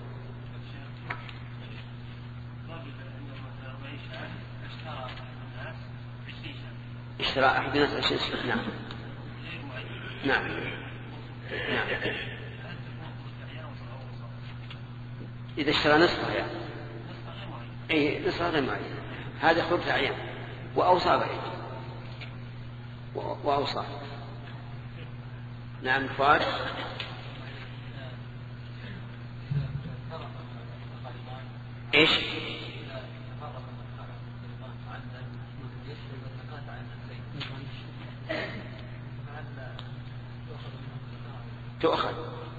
اشترى أحد الناس عشرين شيء. نعم نعم نعم. إذا اشترى نصفها يعني أي نصفها غير معين، هذا خلطة عيان وأوصى بعيد وأوصى. نعم فؤاد. إيش تؤخذ،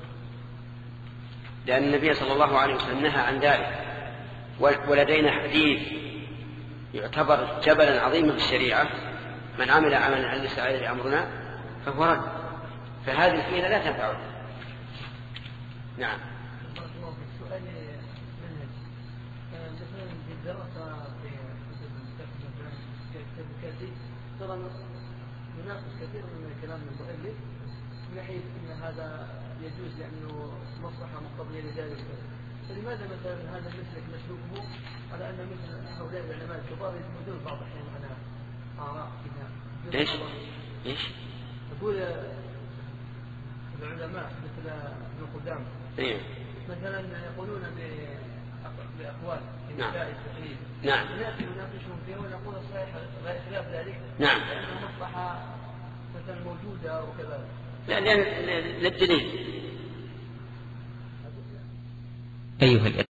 لأن النبي صلى الله عليه وسلم نهى عن ذلك. ولدينا حديث يعتبر جبلا عظيما في الشريعة: من عمل عملا ليس عليه أمرنا فهو رد. فهذه الحيلة لا تنفعه. نعم. السؤال منهج مثلا في الدراسة في كتاب الكاتب ترى يناقش كثير من كلام المؤلف من ناحية أن هذا يجوز لأنه مصلحة مقتضية لذلك. فلماذا مثلا هذا المسلك مسلوكه على أن مثل هؤلاء العلماء الكبار يتمدون بعض الأحيان على آراء فيها؟ ليش؟ ليش؟ أقول العلماء مثل ابن قدامة إيه؟ مثلا يقولون بأقوال في نعم. مسائل التقليد. نعم. نأتي نناقشهم فيها ونقول الصحيح غير خلاف ذلك. نعم. لأن المصلحة مثلا موجودة وكذا. لا لأن للدليل. أيها